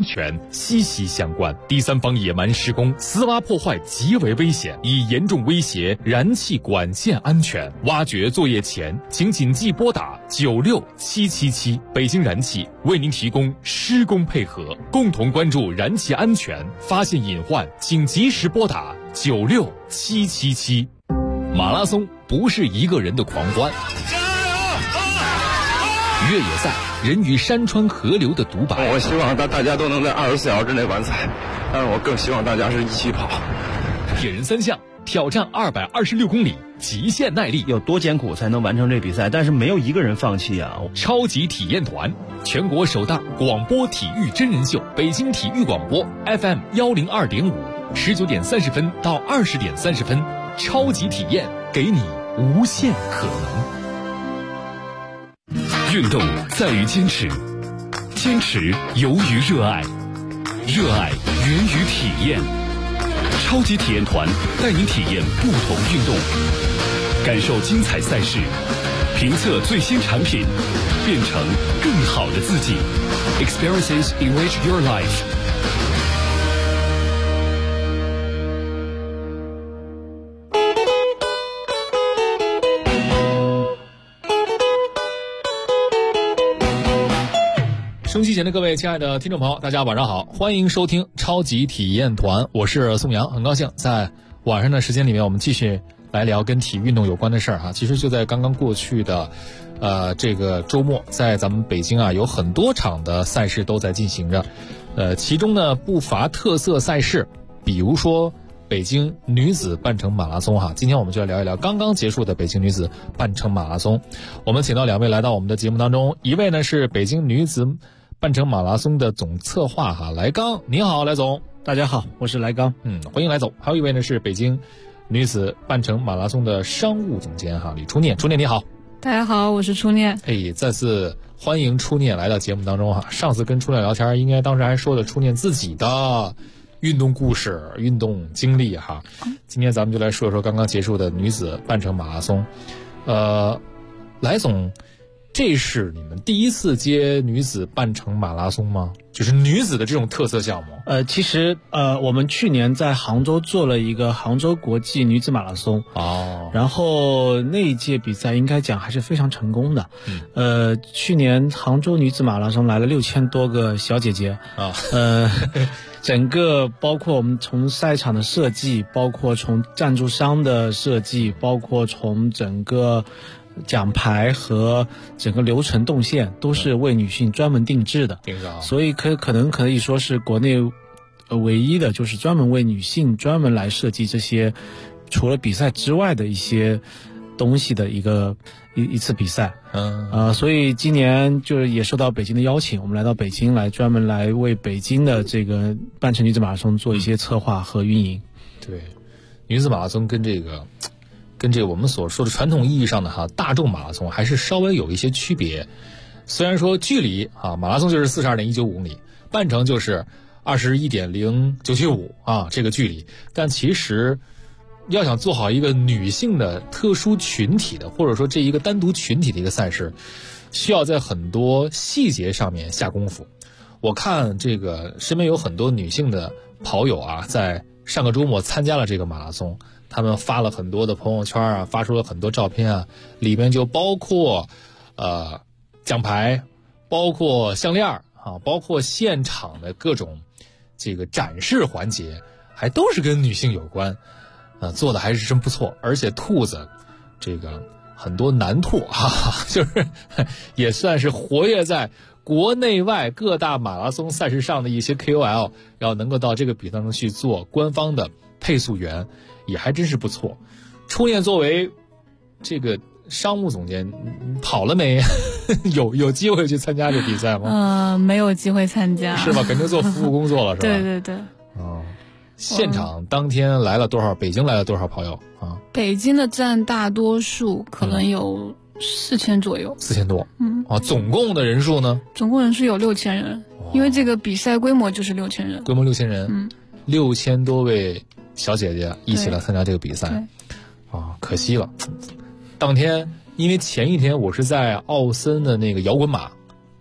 全息息相关。第三方野蛮施工、私挖破坏极为危险，已严重威胁燃气管线安全。挖掘作业前，请谨记拨打96777，北京燃气为您提供施工配合，共同关注燃气安全，发现隐患请及时拨打96777。马拉松不是一个人的狂欢，越野赛人与山川河流的独白。 我希望大家都能在24小时之内完赛，但是我更希望大家是一起跑。 铁人三项挑战226公里，极限耐力， 有多艰苦才能完成这比赛？但是没有一个人放弃啊！ 超级体验团，全国首档广播体育真人秀，北京体育广播 FM 102.5，19点30分到20点30分，超级体验，给你无限可能。运动在于坚持，坚持由于热爱，热爱源于体验。超级体验团带您体验不同运动，感受精彩赛事，评测最新产品，变成更好的自己。Experiences enrich your life。收音机前的各位亲爱的听众朋友，大家晚上好，欢迎收听超级体验团，我是宋阳，很高兴在晚上的时间里面，我们继续来聊跟体育运动有关的事儿哈。其实就在刚刚过去的这个周末，在咱们北京啊，有很多场的赛事都在进行着，其中呢不乏特色赛事，比如说北京女子半程马拉松哈。今天我们就来聊一聊刚刚结束的北京女子半程马拉松。我们请到两位来到我们的节目当中，一位呢是北京女子半程马拉松的总策划哈，来刚，您好，来总。 大家好，我是来刚。 欢迎来总。还有一位呢是北京女子半程马拉松的商务总监哈，李初念。初念你好。 大家好，我是初念。 再次欢迎初念来到节目当中哈。上次跟初念聊天，应该当时还说了初念自己的运动故事、运动经历哈。今天咱们就来说说刚刚结束的女子半程马拉松。来总，这是你们第一次接女子半程马拉松吗？就是女子的这种特色项目。 其实我们去年在杭州做了一个杭州国际女子马拉松然后那一届比赛应该讲还是非常成功的。去年杭州女子马拉松来了6000多个小姐姐整个包括我们从赛场的设计，包括从赞助商的设计，包括从整个奖牌和整个流程动线都是为女性专门定制的，所以可能可以说是国内唯一的就是专门为女性专门来设计这些除了比赛之外的一些东西的一次比赛。所以今年就是也受到北京的邀请，我们来到北京来专门来为北京的这个半程女子马拉松做一些策划和运营。 对，女子马拉松跟这个我们所说的传统意义上的大众马拉松还是稍微有一些区别。虽然说距离马拉松就是42.195公里，半程就是21.0975这个距离，但其实要想做好一个女性的特殊群体的，或者说这一个单独群体的一个赛事，需要在很多细节上面下功夫。我看这个身边有很多女性的跑友在上个周末参加了这个马拉松，他们发了很多的朋友圈发出了很多照片里面就包括奖牌，包括项链包括现场的各种这个展示环节，还都是跟女性有关，做的还是真不错。而且兔子这个很多男兔就是也算是活跃在国内外各大马拉松赛事上的一些 KOL， 要能够到这个比赛中去做官方的配速员，也还真是不错。初念作为这个商务总监，跑了没？有机会去参加这比赛吗？ 没有机会参加。 是吧？肯定做服务工作了，是吧？ 对对对。 现场当天来了多少？北京来了多少跑友北京的占大多数，可能有4000左右。 4000多。总共的人数呢？ 总共人数有6000人，因为这个比赛规模就是6000人。 规模6000人。6000多位小姐姐一起来参加这个比赛。可惜了。当天因为前一天我是在奥森的那个摇滚马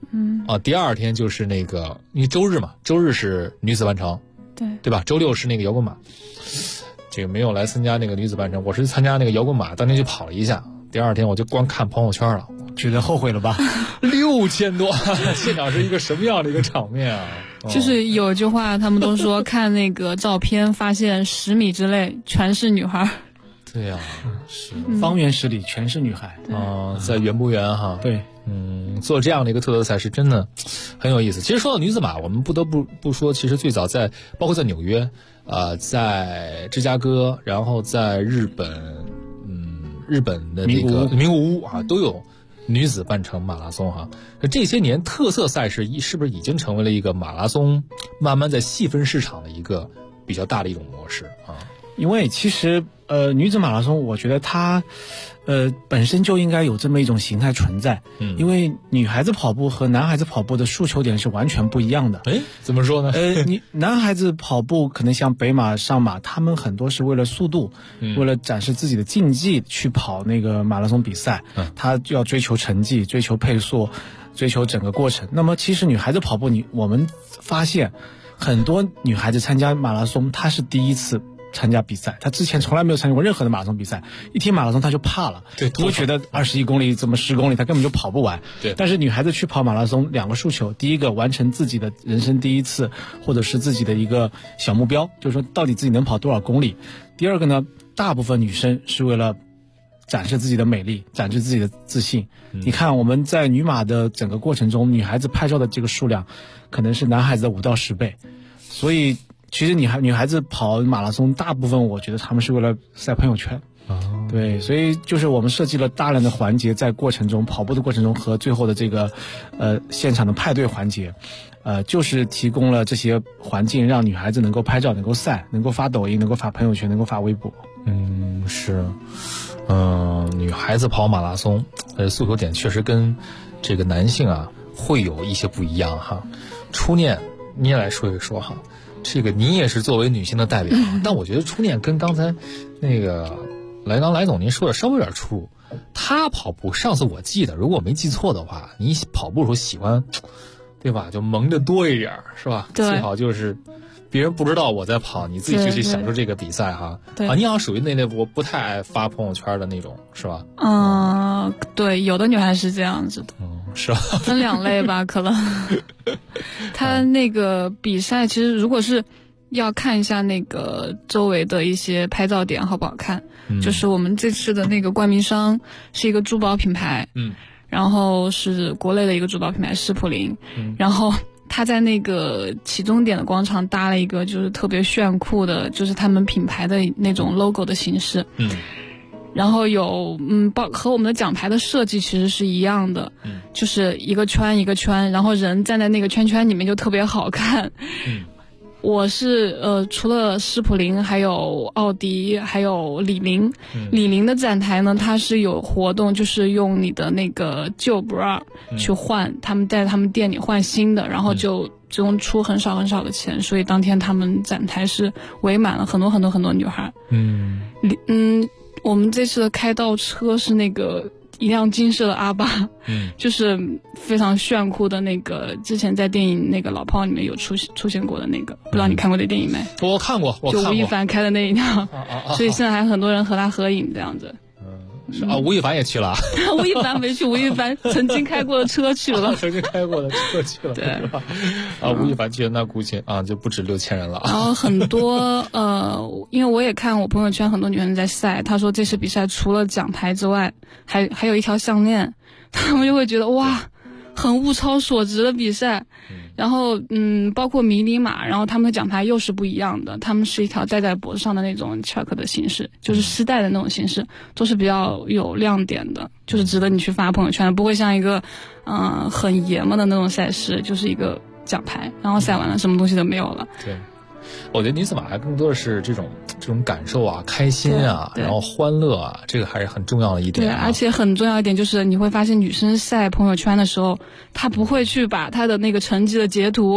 第二天就是那个，因为周日嘛，周日是女子半程，对吧？周六是那个摇滚马，这个没有来参加那个女子半程，我是参加那个摇滚马，当天就跑了一下。第二天我就光看朋友圈了， 觉得后悔了吧 ？6000多，现场是一个什么样的一个场面啊？ 就是有句话，他们都说看那个照片，发现10米之内全是女孩。 对呀，是方圆10里全是女孩在圆不圆哈？ 对， 做这样的一个特色赛事真的很有意思。其实说到女子马，我们不得不说，其实最早包括在纽约，在芝加哥，然后在日本的那个名古屋啊，都有女子半程马拉松哈。这些年特色赛事是不是已经成为了一个马拉松慢慢在细分市场的一个比较大的一种模式啊？ 因为其实女子马拉松，我觉得它本身就应该有这么一种形态存在。因为女孩子跑步和男孩子跑步的诉求点是完全不一样的。 怎么说呢？ 你男孩子跑步可能像北马、上马，他们很多是为了速度，为了展示自己的竞技去跑那个马拉松比赛。他要追求成绩，追求配速，追求整个过程。那么其实女孩子跑步，我们发现很多女孩子参加马拉松，她是第一次参加比赛，他之前从来没有参加过任何的马拉松比赛，一听马拉松他就怕了，因为觉得21公里怎么10公里他根本就跑不完。 对， 但是女孩子去跑马拉松2个诉求，第一个完成自己的人生第一次，或者是自己的一个小目标，就是说到底自己能跑多少公里。第二个呢，大部分女生是为了展示自己的美丽，展示自己的自信。你看我们在女马的整个过程中，女孩子拍照的这个数量可能是男孩子的5到10倍，所以其实女孩子跑马拉松，大部分我觉得他们是为了晒朋友圈。对，所以就是我们设计了大量的环节，在过程中跑步的过程中和最后的这个现场的派对环节，就是提供了这些环境，让女孩子能够拍照，能够晒，能够发抖音，能够发朋友圈，能够发微博。 是，女孩子跑马拉松，诉求点确实跟这个男性啊会有一些不一样哈。初念，你也来说一说哈。这个你也是作为女性的代表，但我觉得初念跟刚才那个来总您说的稍微有点出入。他跑步，上次我记得，如果我没记错的话，你跑步的时候喜欢，对吧？就蒙的多一点，是吧？ 对， 最好就是别人不知道我在跑，你自己就去享受这个比赛哈。 对， 你好像属于那类我不太爱发朋友圈的那种，是吧？ 对，有的女孩是这样子的。 是吧？ 分2类吧，可能。他那个比赛其实如果是要看一下那个周围的一些拍照点好不好看，就是我们这次的那个冠名商是一个珠宝品牌，然后是国内的一个珠宝品牌施普林，然后他在那个起终点的广场搭了一个就是特别炫酷的，就是他们品牌的那种 logo 的形式。然后有和我们的奖牌的设计其实是一样的，就是一个圈一个圈，然后人站在那个圈圈里面就特别好看。我是除了施普林，还有奥迪，还有李宁。李宁的展台呢，它是有活动，就是用你的那个旧 bra 去换，他们在他们店里换新的，然后就只用出很少很少的钱，所以当天他们展台是围满了很多很多很多女孩。我们这次的开道车是那个一辆金色的阿巴，就是非常炫酷的那个，之前在电影那个老炮里面有出现过的那个，不知道你看过这电影没？ 我看过， 就吴亦凡开的那一辆，所以现在还很多人和他合影这样子。 吴亦凡也去了。 吴亦凡没去，吴亦凡曾经开过的车去了。 曾经开过的车去了。 对。 吴亦凡去了，那估计就不止6000人了。 然后很多因为我也看我朋友圈很多女生在晒，她说这次比赛除了奖牌之外，还有一条项链，他们就会觉得哇，很物超所值的比赛。然后包括迷你马，然后他们的奖牌又是不一样的，他们是一条戴在脖子上的那种 chuck 的形式，就是丝带的那种形式，都是比较有亮点的，就是值得你去发朋友圈，不会像一个很爷们的那种赛事，就是一个奖牌，然后赛完了什么东西都没有了。 对，我觉得女子马更多的是这种感受啊，开心啊，然后欢乐啊，这个还是很重要的一点。 对，而且很重要一点就是你会发现女生晒朋友圈的时候，她不会去把她的那个成绩的截图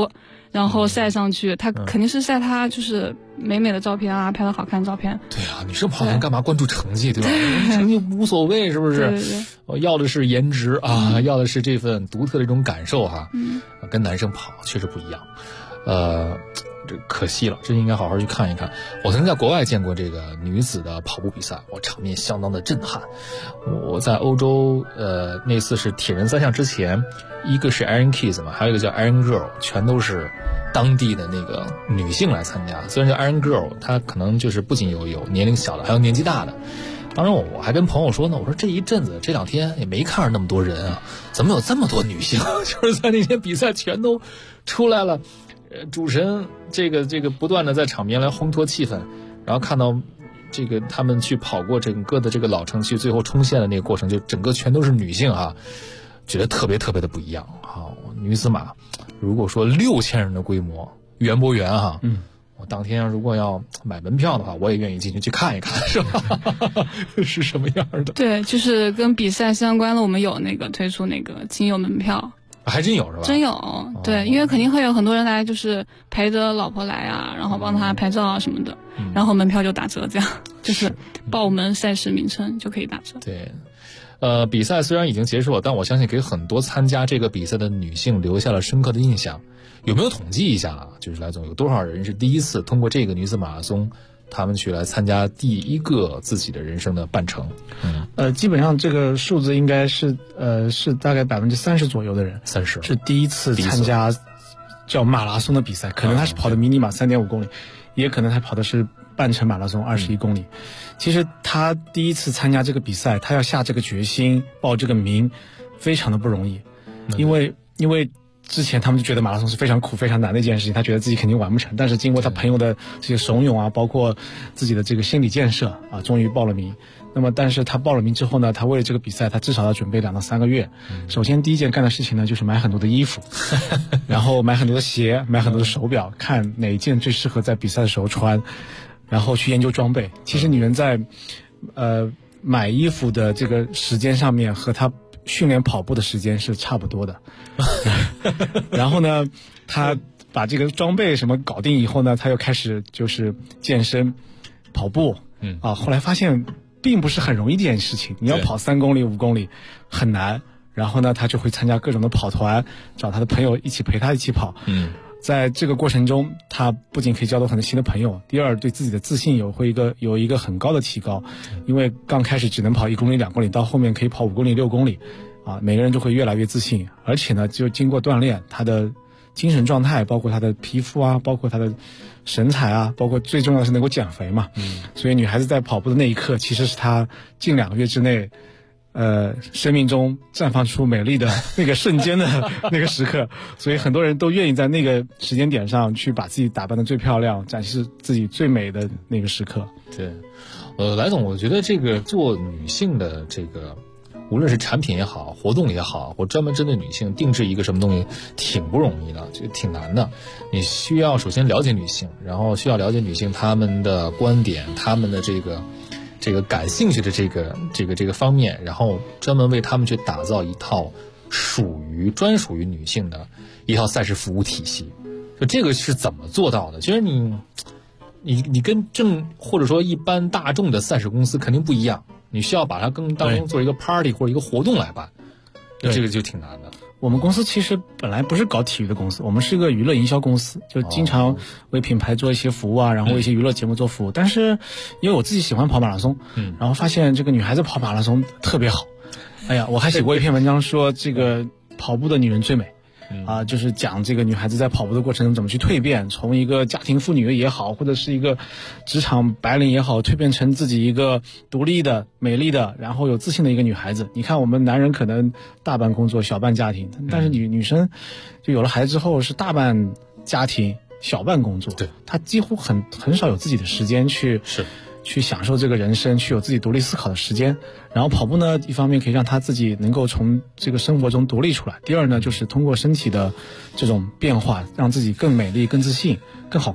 然后晒上去，他肯定是晒他就是美美的照片啊，拍的好看的照片。 对啊，女生跑团干嘛关注成绩，对吧？成绩无所谓，是不是？ 对对， 我要的是颜值啊，要的是这份独特的一种感受哈。跟男生跑确实不一样。这可惜了，这应该好好去看一看。我曾经在国外见过这个女子的跑步比赛，场面相当的震撼。我在欧洲，那次是铁人三项之前，一个是 Iron Kids 嘛，还有一个叫 Iron Girl， 全都是当地的那个女性来参加。虽然叫 Iron Girl， 她可能就是不仅有年龄小的，还有年纪大的。当时我还跟朋友说呢，我说这一阵子这2天也没看着那么多人啊，怎么有这么多女性？就是在那天比赛全都出来了。主持人这个不断的在场边来烘托气氛，然后看到这个他们去跑过整个的这个老城区，最后冲线的那个过程，就整个全都是女性啊，觉得特别特别的不一样啊。女子马如果说6000人的规模，圆不圆哈？我当天如果要买门票的话，我也愿意进去看一看，是吧？是什么样的？ 对，就是跟比赛相关的，我们有推出亲友门票。 还真有是吧？ 真有，对，因为肯定会有很多人来，就是陪着老婆来啊，然后帮他拍照啊什么的，然后门票就打折，这样就是报我们赛事名称就可以打折。 对，比赛虽然已经结束了，但我相信给很多参加这个比赛的女性留下了深刻的印象。有没有统计一下啊？就是来总有多少人是第一次通过这个女子马拉松，他们去来参加第一个自己的人生的半程？ 基本上这个数字应该是大概30%左右的人 ，30% 是第一次参加叫马拉松的比赛，可能他是跑的迷你马3.5公里，也可能他跑的是半程马拉松21公里。其实他第一次参加这个比赛，他要下这个决心报这个名，非常的不容易，因为之前他们就觉得马拉松是非常苦非常难的一件事情，他觉得自己肯定完不成，但是经过他朋友的这些怂恿啊，包括自己的这个心理建设啊，终于报了名。那么但是他报了名之后呢，他为了这个比赛他至少要准备2到3个月。首先第一件干的事情呢，就是买很多的衣服然后买很多的鞋，买很多的手表，看哪一件最适合在比赛的时候穿，然后去研究装备。其实女人在买衣服的这个时间上面和她训练跑步的时间是差不多的然后呢他把这个装备什么搞定以后呢，他又开始就是健身跑步后来发现并不是很容易的一件事情，你要跑3公里5公里很难，然后呢他就会参加各种的跑团，找他的朋友一起陪他一起跑。在这个过程中，他不仅可以交到很多新的朋友，第二对自己的自信有一个很高的提高，因为刚开始只能跑1公里2公里，到后面可以跑5公里6公里每个人就会越来越自信，而且呢就经过锻炼，他的精神状态，包括他的皮肤啊，包括他的神采啊，包括最重要的是能够减肥嘛。所以女孩子在跑步的那一刻，其实是她近2个月之内生命中绽放出美丽的那个瞬间的那个时刻，所以很多人都愿意在那个时间点上去把自己打扮得最漂亮，展示自己最美的那个时刻。 对，来总，我觉得这个做女性的这个，无论是产品也好，活动也好，或专门针对女性定制一个什么东西，挺不容易的，就挺难的。你需要首先了解女性，然后需要了解女性她们的观点，她们的这个感兴趣的这个方面，然后专门为他们去打造一套专属于女性的一套赛事服务体系。就这个是怎么做到的？其实你跟或者说一般大众的赛事公司肯定不一样，你需要把它当成做一个 party 或者一个活动来办，这个就挺难的。 我们公司其实本来不是搞体育的公司，我们是一个娱乐营销公司，就经常为品牌做一些服务啊，然后为一些娱乐节目做服务。但是因为我自己喜欢跑马拉松，然后发现这个女孩子跑马拉松特别好。哎呀，我还写过一篇文章说这个跑步的女人最美。就是讲这个女孩子在跑步的过程中怎么去蜕变，从一个家庭妇女也好，或者是一个职场白领也好，蜕变成自己一个独立的、美丽的，然后有自信的一个女孩子。你看我们男人可能大半工作小半家庭，但是女生就有了孩子之后是大半家庭小半工作， 对， 她几乎很少有自己的时间去享受这个人生，去有自己独立思考的时间。然后跑步呢，一方面可以让他自己能够从这个生活中独立出来，第二呢就是通过身体的这种变化让自己更美丽更自信更好看。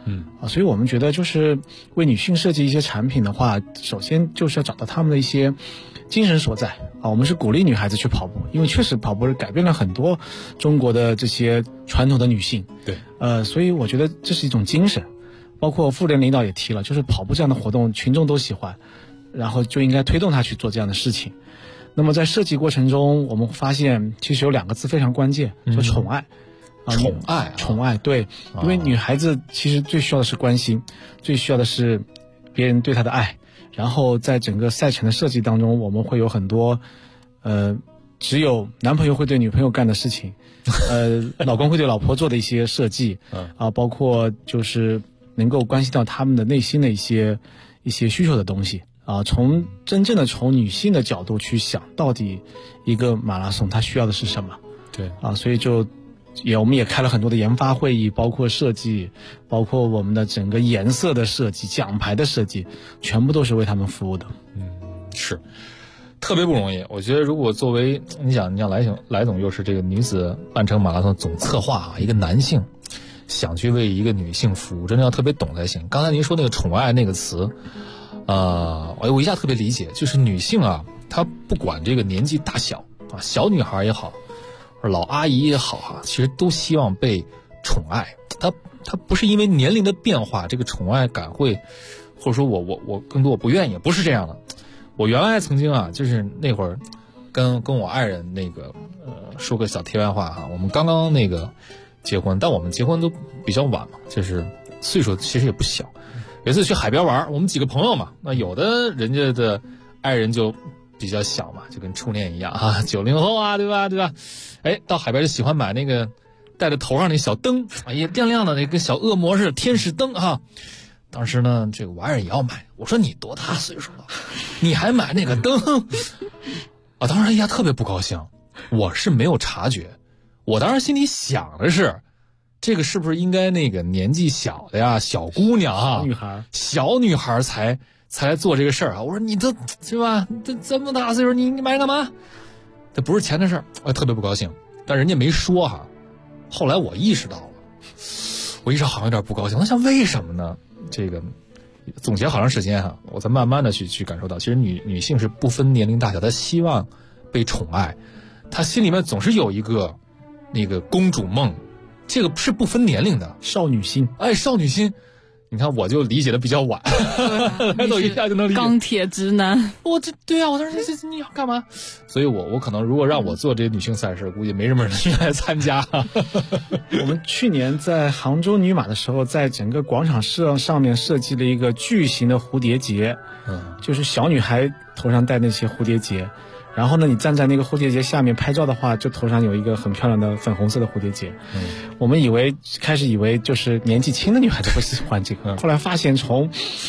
所以我们觉得就是为女性设计一些产品的话，首先就是要找到她们的一些精神所在我们是鼓励女孩子去跑步，因为确实跑步是改变了很多中国的这些传统的女性。 对， 所以我觉得这是一种精神。包括妇联领导也提了，就是跑步这样的活动群众都喜欢，然后就应该推动他去做这样的事情。那么在设计过程中，我们发现其实有2个字非常关键，就宠爱。宠爱，对，因为女孩子其实最需要的是关心，最需要的是别人对她的爱。然后在整个赛程的设计当中，我们会有很多只有男朋友会对女朋友干的事情，老公会对老婆做的一些设计，包括就是能够关系到他们的内心的一些需求的东西从真正的从女性的角度去想，到底一个马拉松它需要的是什么？ 对所以我们也开了很多的研发会议，包括设计，包括我们的整个颜色的设计、奖牌的设计，全部都是为他们服务的。 是特别不容易。我觉得如果作为你想来总又是这个女子半程马拉松总策划一个男性想去为一个女性服务，真的要特别懂才行。刚才您说那个宠爱那个词我一下特别理解，就是女性她不管这个年纪大小小女孩也好，老阿姨也好其实都希望被宠爱。她不是因为年龄的变化，这个宠爱感会，或者说我更多我不愿意，不是这样的。我原来曾经就是那会儿跟我爱人那个说个小题外话我们刚刚那个结婚，但我们结婚都比较晚嘛，就是岁数其实也不小。有一次去海边玩，我们几个朋友嘛，那有的人家的爱人就比较小嘛，就跟初恋一样90后对吧？到海边就喜欢买那个戴在头上那小灯也亮亮的，那跟小恶魔似的天使灯当时呢，这个我爱人也要买，我说你多大岁数了，你还买那个灯当时特别不高兴。我是没有察觉，我当时心里想的是，这个是不是应该那个年纪小的小姑娘小女孩才来做这个事儿我说你这是吧？这么大岁数你买干嘛？这不是钱的事儿，我特别不高兴。但人家没说后来我意识到了，好像有点不高兴。我想为什么呢？这个总结好长时间我才慢慢的去感受到，其实女性是不分年龄大小，她希望被宠爱，她心里面总是有一个那个公主梦，这个是不分年龄的少女心。 少女心。你看我就理解的比较晚，都一下就能理解。 钢铁直男， 我当时这你要干嘛？所以我可能如果让我做这些女性赛事，估计没什么人愿意来参加。 我们去年在杭州女马的时候，在整个广场上面设计了一个巨型的蝴蝶结，就是小女孩头上戴那些蝴蝶结。然后呢，你站在那个蝴蝶结下面拍照的话，就头上有一个很漂亮的粉红色的蝴蝶结。我们开始以为就是年纪轻的女孩子会喜欢这个，后来发现从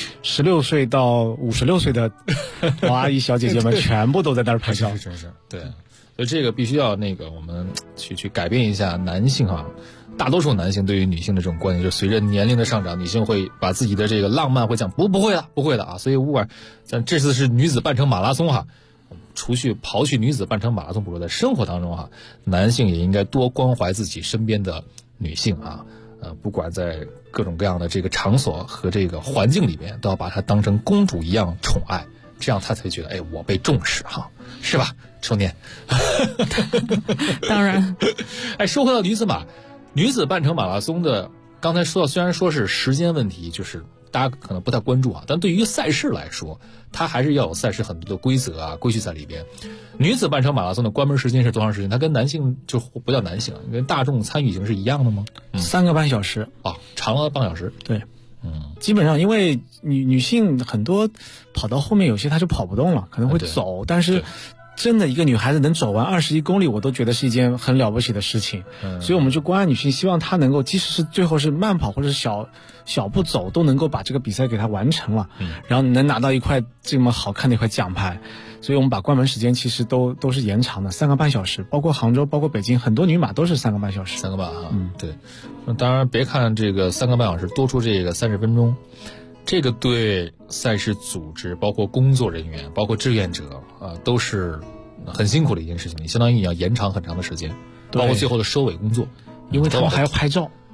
16岁到56岁的老阿姨小姐姐们全部都在那儿拍照。 真是对，所以这个必须要我们去改变一下男性大多数男性对于女性的这种观念，就随着年龄的上涨，女性会把自己的这个浪漫会讲不会的所以不管咱这次是女子半程马拉松刨去女子半程马拉松，不说在生活当中男性也应该多关怀自己身边的女性不管在各种各样的这个场所和这个环境里边，都要把她当成公主一样宠爱，这样她才觉得我被重视是吧？秋年。 当然。 说回到女子半程马拉松的，刚才说到，虽然说是时间问题，就是大家可能不太关注但对于赛事来说，它还是要有赛事很多的规则规矩在里边。女子半程马拉松的关门时间是多长时间？它跟男性就不叫男性，跟大众参与型是一样的吗 ？3个半小时长了半小时。 对，基本上因为女性很多跑到后面有些她就跑不动了，可能会走，但是真的一个女孩子能走完21公里，我都觉得是一件很了不起的事情。所以我们就关爱女性，希望她能够即使是最后是慢跑或者是小步走，都能够把这个比赛给她完成了，然后能拿到一块这么好看的一块奖牌。所以我们把关门时间其实都是延长的，3个半小时，包括杭州包括北京很多女马都是3个半小时。 3个半对。当然别看这个3个半小时多出这个30分钟，这个对赛事组织包括工作人员包括志愿者都是很辛苦的一件事情，你相当于你要延长很长的时间，包括最后的收尾工作， 因为他们还要拍照。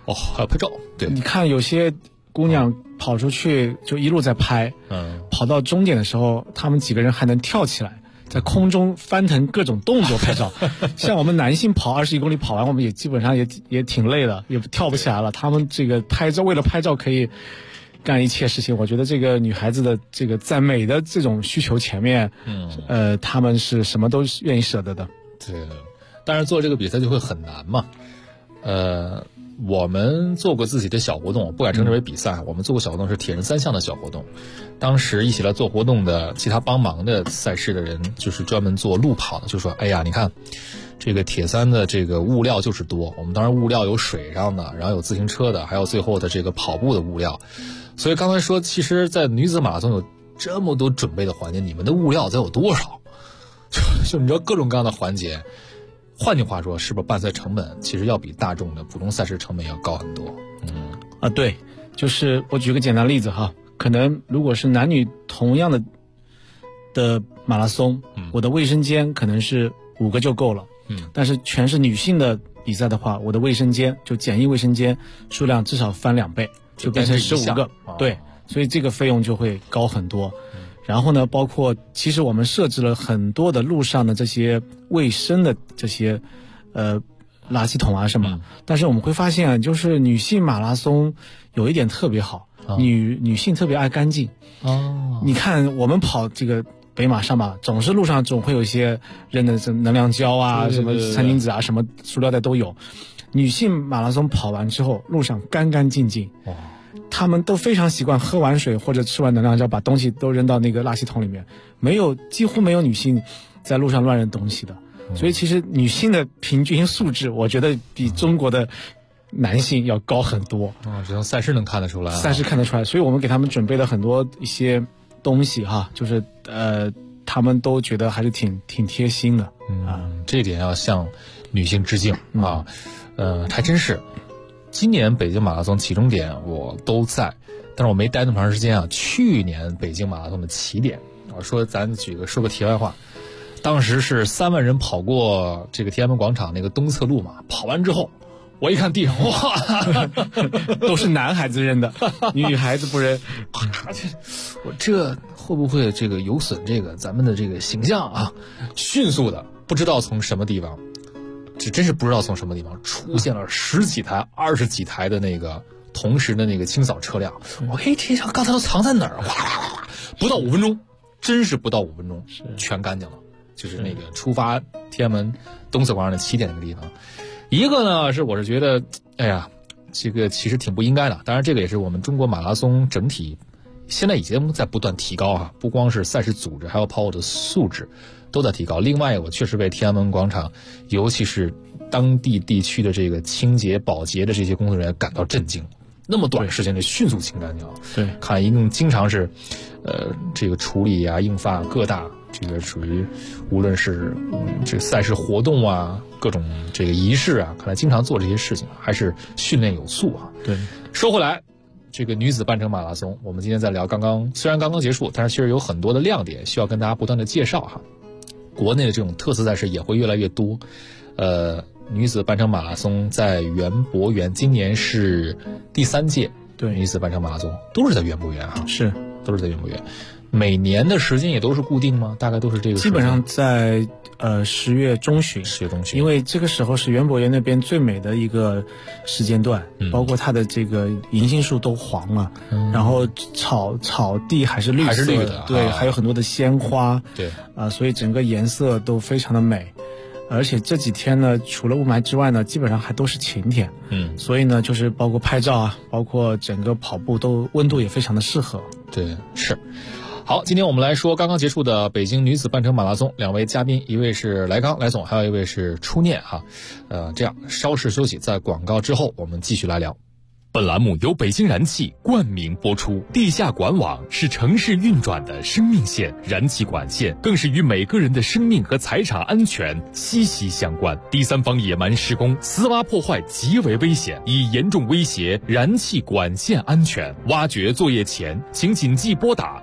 哦，还要拍照。对， 你看有些姑娘跑出去就一路在拍，跑到终点的时候，他们几个人还能跳起来，在空中翻腾各种动作拍照。像我们男性跑21公里跑完，我们也基本上也挺累的，也跳不起来了。他们这个拍照为了拍照可以干一切事情。我觉得这个女孩子的这个在美的这种需求前面，他们是什么都愿意舍得的。 对，但是做这个比赛就会很难嘛。我们做过自己的小活动，不敢称之为比赛，我们做过小活动是铁人3项的小活动。当时一起来做活动的其他帮忙的赛事的人，就是专门做路跑的，就说哎呀你看这个铁三的这个物料就是多，我们当然物料有水上的，然后有自行车的，还有最后的这个跑步的物料。所以刚才说其实在女子马拉松有这么多准备的环节，你们的物料得有多少？就你知道各种各样的环节，换句话说，是不是办赛成本其实要比大众的普通赛事成本要高很多？ 对，就是我举个简单例子哈，可能如果是男女同样的马拉松，我的卫生间可能是5个就够了，但是全是女性的比赛的话，我的卫生间就简易卫生间数量至少翻2倍，就变成15个，对，所以这个费用就会高很多。然后呢，包括其实我们设置了很多的路上的这些卫生的这些垃圾桶啊什么，但是我们会发现就是女性马拉松有一点特别好，女性特别爱干净。你看我们跑这个北马上马，总是路上总会有一些扔的能量胶啊，什么餐巾纸啊，什么塑料袋都有。女性马拉松跑完之后，路上干干净净。他们都非常习惯喝完水或者吃完能量胶把东西都扔到那个垃圾桶里面，几乎没有女性在路上乱扔东西的。所以其实女性的平均素质我觉得比中国的男性要高很多。 这从赛事能看得出来， 赛事看得出来。所以我们给他们准备了很多一些东西哈，就是他们都觉得还是挺贴心的。 这一点要向女性致敬啊。还真是今年北京马拉松起终点我都在，但是我没待那么长时间啊。去年北京马拉松的起点，我说咱说个题外话，当时是3万人跑过这个天安门广场那个东侧路嘛，跑完之后我一看地上，哇， 都是男孩子扔的，女孩子不扔。 我这会不会这个有损这个咱们的这个形象啊？迅速的不知道从什么地方，这真是不知道从什么地方出现了10几台、20几台的那个同时的那个清扫车辆。我这刚才都藏在哪儿？哗，不到5分钟，真是不到5分钟，全干净了。就是那个出发天安门东侧广场的起点那个地方。一个呢是我是觉得，哎呀，这个其实挺不应该的。当然，这个也是我们中国马拉松整体现在已经在不断提高啊，不光是赛事组织，还有跑友的素质都在提高。另外，我确实为天安门广场，尤其是当地地区的这个清洁保洁的这些工作人员感到震惊。那么短时间内迅速清干净， 对， 看一共经常是，这个处理啊、印发各大这个属于无论是这个赛事活动啊、各种这个仪式啊，看来经常做这些事情，还是训练有素啊。 对， 说回来，这个女子半程马拉松，我们今天在聊虽然刚刚结束，但是其实有很多的亮点需要跟大家不断的介绍哈。国内的这种特色赛事也会越来越多，女子半程马拉松在园博园，今年是第3届女子半程马拉松，都是在园博园哈，都是在园博园。每年的时间也都是固定吗？大概都是这个时间？ 基本上在10月中旬，因为这个时候是园博园那边最美的一个时间段，包括它的这个银杏树都黄了，然后草地还是绿色的，对，还有很多的鲜花， 对， 所以整个颜色都非常的美。而且这几天呢，除了雾霾之外呢，基本上还都是晴天，所以呢，就是包括拍照啊，包括整个跑步都温度也非常的适合。 对，是。好，今天我们来说刚刚结束的北京女子半程马拉松，两位嘉宾，一位是来总，还有一位是初念哈。这样稍事休息，在广告之后我们继续来聊。 本栏目由北京燃气冠名播出。地下管网是城市运转的生命线，燃气管线更是与每个人的生命和财产安全息息相关。第三方野蛮施工、私挖破坏极为危险，已严重威胁燃气管线安全。挖掘作业前，请谨记拨打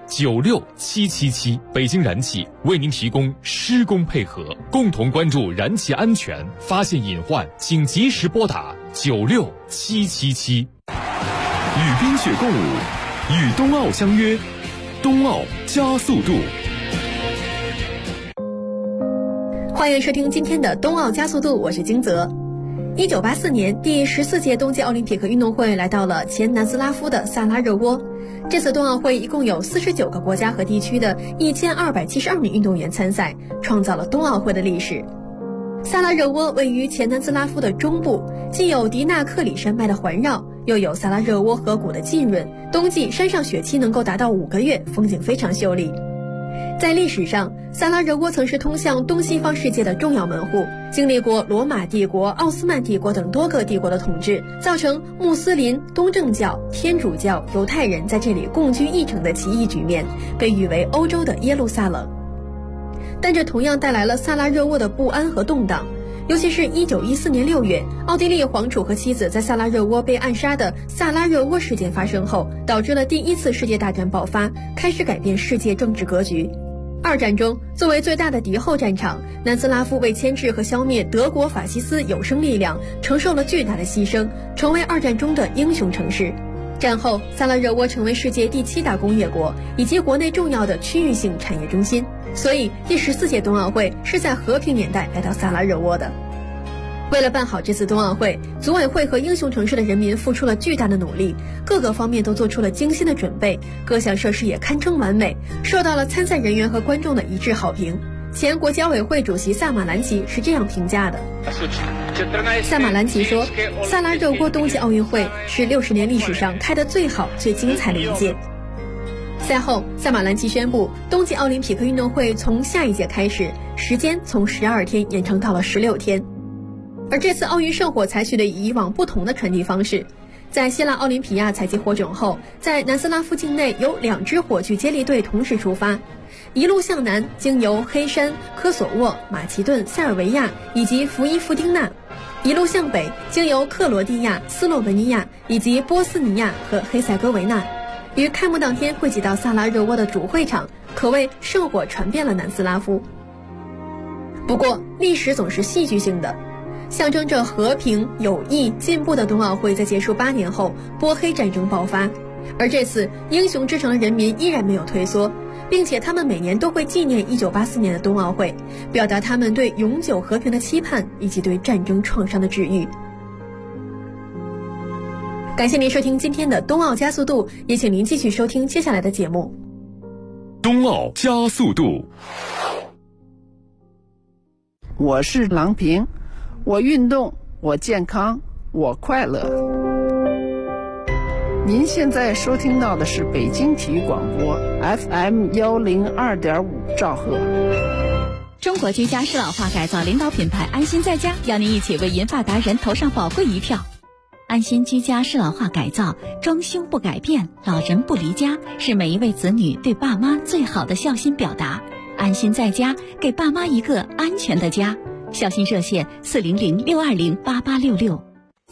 96777。北京燃气为您提供施工配合，共同关注燃气安全，发现隐患请及时拨打 96777。与冰雪共舞，与冬奥相约，冬奥加速度。 欢迎收听今天的冬奥加速度，我是金泽。1984年第14届冬季奥林匹克运动会来到了前南斯拉夫的萨拉热窝。这次冬奥会一共有49个国家和地区的1272名运动员参赛，创造了冬奥会的历史。萨拉热窝位于前南斯拉夫的中部，既有迪纳克里山脉的环绕，又有萨拉热窝河谷的浸润，冬季山上雪期能够达到5个月，风景非常秀丽。在历史上，萨拉热窝曾是通向东西方世界的重要门户，经历过罗马帝国、奥斯曼帝国等多个帝国的统治，造成穆斯林、东正教、天主教、犹太人在这里共居一城的奇异局面，被誉为欧洲的耶路撒冷。但这同样带来了萨拉热窝的不安和动荡，尤其是1914年6月，奥地利皇储和妻子在萨拉热窝被暗杀的萨拉热窝事件发生后，导致了第一次世界大战爆发，开始改变世界政治格局。二战中，作为最大的敌后战场，南斯拉夫为牵制和消灭德国法西斯有生力量，承受了巨大的牺牲，成为二战中的英雄城市。战后，萨拉热窝成为世界第7大工业国，以及国内重要的区域性产业中心。所以，第14届冬奥会是在和平年代来到萨拉热窝的。为了办好这次冬奥会，组委会和英雄城市的人民付出了巨大的努力，各个方面都做出了精心的准备，各项设施也堪称完美，受到了参赛人员和观众的一致好评。前国际奥委会主席萨马兰奇是这样评价的。萨马兰奇说，萨拉热窝冬季奥运会是60年历史上开得最好、最精彩的一届。赛后，萨马兰奇宣布，冬季奥林匹克运动会从下一届开始，时间从12天延长到了16天。而这次奥运圣火采取的与以往不同的传递方式，在希腊奥林匹亚采集火种后，在南斯拉夫境内有2支火炬接力队同时出发，一路向南，经由黑山、科索沃、马其顿、塞尔维亚以及弗伊夫丁纳，一路向北，经由克罗地亚、斯洛文尼亚以及波斯尼亚和黑塞哥维那，于开幕当天汇集到萨拉热窝的主会场，可谓圣火传遍了南斯拉夫。不过，历史总是戏剧性的。象征着和平、友谊、进步的冬奥会在结束8年后，波黑战争爆发。而这次，英雄之城的人民依然没有退缩，并且他们每年都会纪念1984年的冬奥会，表达他们对永久和平的期盼以及对战争创伤的治愈。感谢您收听今天的冬奥加速度，也请您继续收听接下来的节目。 冬奥加速度。 我是郎平，我运动，我健康，我快乐。您现在收听到的是北京体育广播 FM102.5兆赫。 中国居家适老化改造领导品牌安心在家，邀您一起为银发达人投上宝贵一票。安心居家适老化改造，装修不改变，老人不离家，是每一位子女对爸妈最好的孝心表达。安心在家，给爸妈一个安全的家。孝心热线400-620-8866。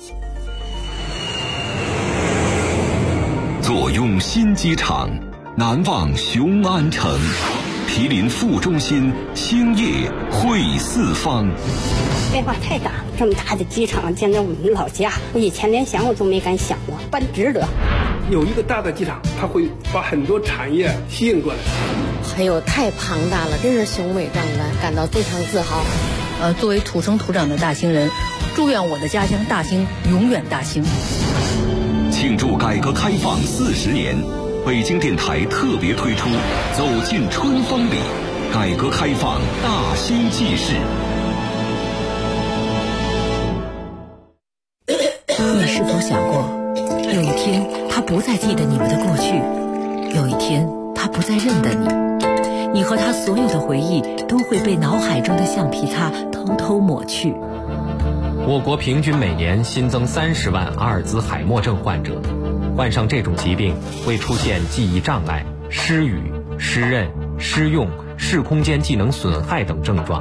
坐拥新机场，难忘雄安城，毗邻副中心，兴业汇四方。 变化太大，这么大的机场，简直我们老家，我以前连想我都没敢想过，办值得。 有一个大的机场，它会把很多产业吸引过来。 还有太庞大了，真是雄伟壮观，感到非常自豪。作为土生土长的大兴人，祝愿我的家乡大兴永远大兴。 庆祝改革开放40年，北京电台特别推出《走进春风里》，改革开放大兴纪事。 你是否想过，有一天他不再记得你们的过去，有一天他不再认得你，你和他所有的回忆都会被脑海中的橡皮擦偷偷抹去。 我国平均每年新增30万阿尔兹海默症患者，患上这种疾病会出现记忆障碍、失语、失认、失用、视空间技能损害等症状。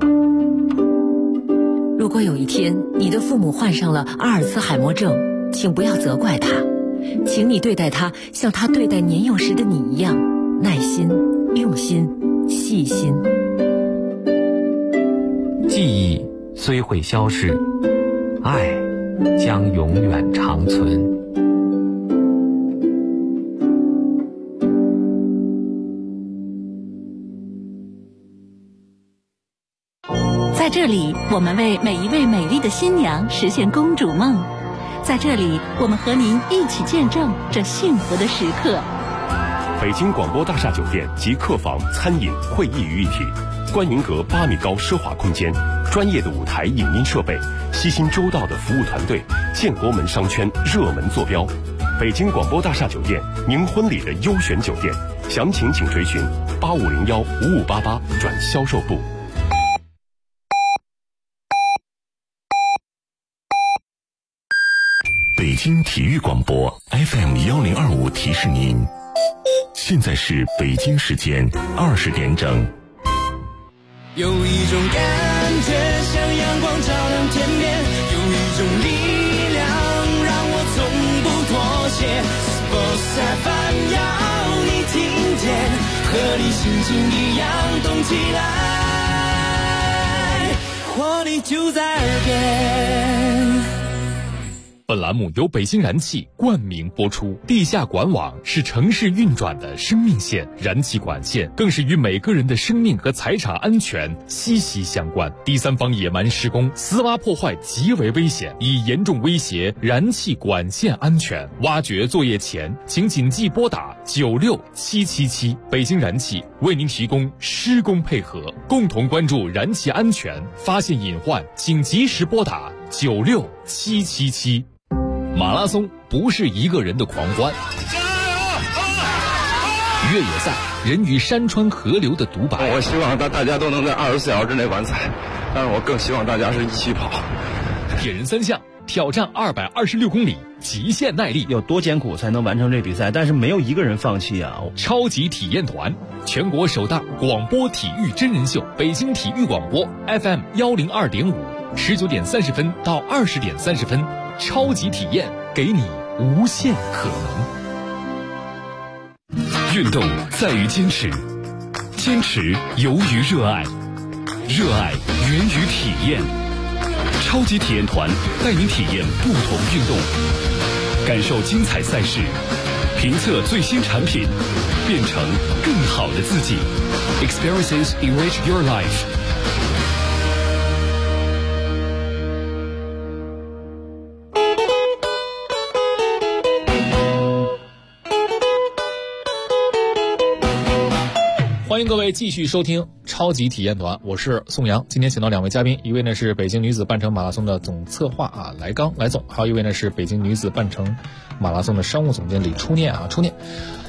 如果有一天你的父母患上了阿尔兹海默症，请不要责怪他，请你对待他像他对待年幼时的你一样，耐心、用心、细心。 记忆虽会消失，爱将永远长存。 在这里，我们为每一位美丽的新娘实现公主梦。在这里，我们和您一起见证这幸福的时刻。 北京广播大厦酒店集客房、餐饮、会议于一体，观云阁8米高奢华空间，专业的舞台影音设备，悉心周到的服务团队，建国门商圈热门坐标。北京广播大厦酒店，您婚礼的优选酒店，详情请垂询8501-5588转销售部。北京体育广播 FM1025提示您，现在是北京时间20点整。 有一种感觉像阳光照亮天边，有一种力量让我从不妥协。Sports FM 要你听见，和你心情一样动起来，活力就在耳边。 本栏目由北京燃气冠名播出。地下管网是城市运转的生命线，燃气管线更是与每个人的生命和财产安全息息相关。第三方野蛮施工、私挖破坏极为危险，已严重威胁燃气管线安全。挖掘作业前，请谨记拨打96777。北京燃气为您提供施工配合，共同关注燃气安全，发现隐患请及时拨打96777。马拉松不是一个人的狂欢，越野赛人与山川河流的独白。 我希望大家都能在24小时之内完赛，但是我更希望大家是一起跑。 铁人3项挑战226公里，极限耐力， 有多艰苦才能完成这比赛？但是没有一个人放弃啊！ 超级体验团，全国首档广播体育真人秀，北京体育广播 FM102.5，19点30分到20点30分。超级体验，给你无限可能。 运动在于坚持，坚持由于热爱，热爱源于体验。超级体验团带您体验不同运动，感受精彩赛事，评测最新产品，变成更好的自己。Experiences enrich your life。 欢迎各位继续收听超级体验团，我是宋阳。今天请到2位嘉宾，一位呢是北京女子半程马拉松的总策划来刚来总，还有一位呢是北京女子半程马拉松的商务总监李初念初念。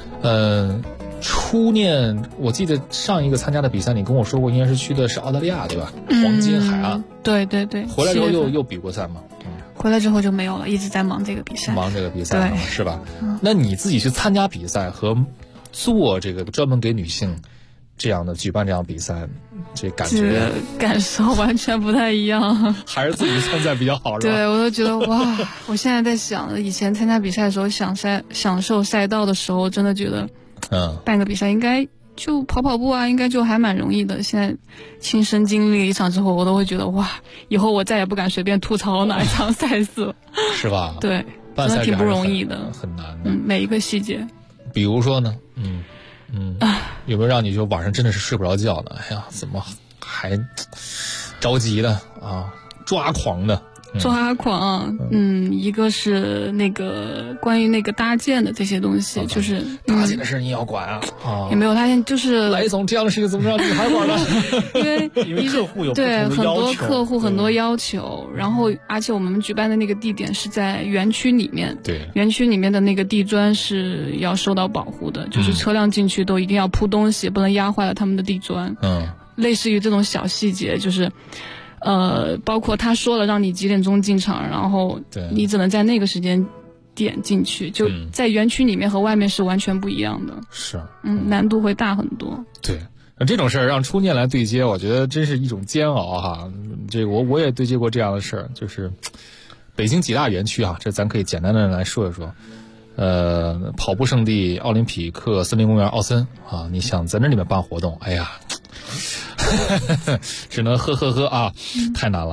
初念，我记得上一个参加的比赛，你跟我说过应该是去的是澳大利亚对吧？黄金海岸。 对对对。 回来之后又比过赛吗？ 回来之后就没有了，一直在忙这个比赛。 忙这个比赛是吧？那你自己去参加比赛和做这个专门给女性这样的举办这样比赛，这感受完全不太一样， 还是自己参赛比较好，是吧？ 对，我都觉得哇！我现在在想，以前参加比赛的时候，享受赛道的时候，真的觉得，办个比赛应该就跑步啊，应该就还蛮容易的。现在亲身经历一场之后，我都会觉得哇，以后我再也不敢随便吐槽哪一场赛事了， 是吧？ 对，真的挺不容易的， 很难的。 每一个细节。 比如说呢，有没有让你就晚上真的是睡不着觉的？哎呀，怎么还着急的啊？抓狂的。 抓狂，一个是那个关于那个搭建的这些东西，就是搭建的事你要管啊？ 也没有搭建，就是来总这样的事情怎么让你还管呢？ 因为客户有对很多客户很多要求，然后而且我们举办的那个地点是在园区里面， 对， 园区里面的那个地砖是要受到保护的，就是车辆进去都一定要铺东西，不能压坏了他们的地砖。类似于这种小细节，就是。包括他说了让你几点钟进场，然后你只能在那个时间点进去，就在园区里面和外面是完全不一样的。 是， 难度会大很多。 对，这种事儿让初念来对接，我觉得真是一种煎熬哈。这个我也对接过这样的事儿，就是北京几大园区啊，这咱可以简单的来说一说。跑步圣地奥林匹克森林公园奥森啊，你想在那里面办活动，哎呀。只能呵啊，太难了。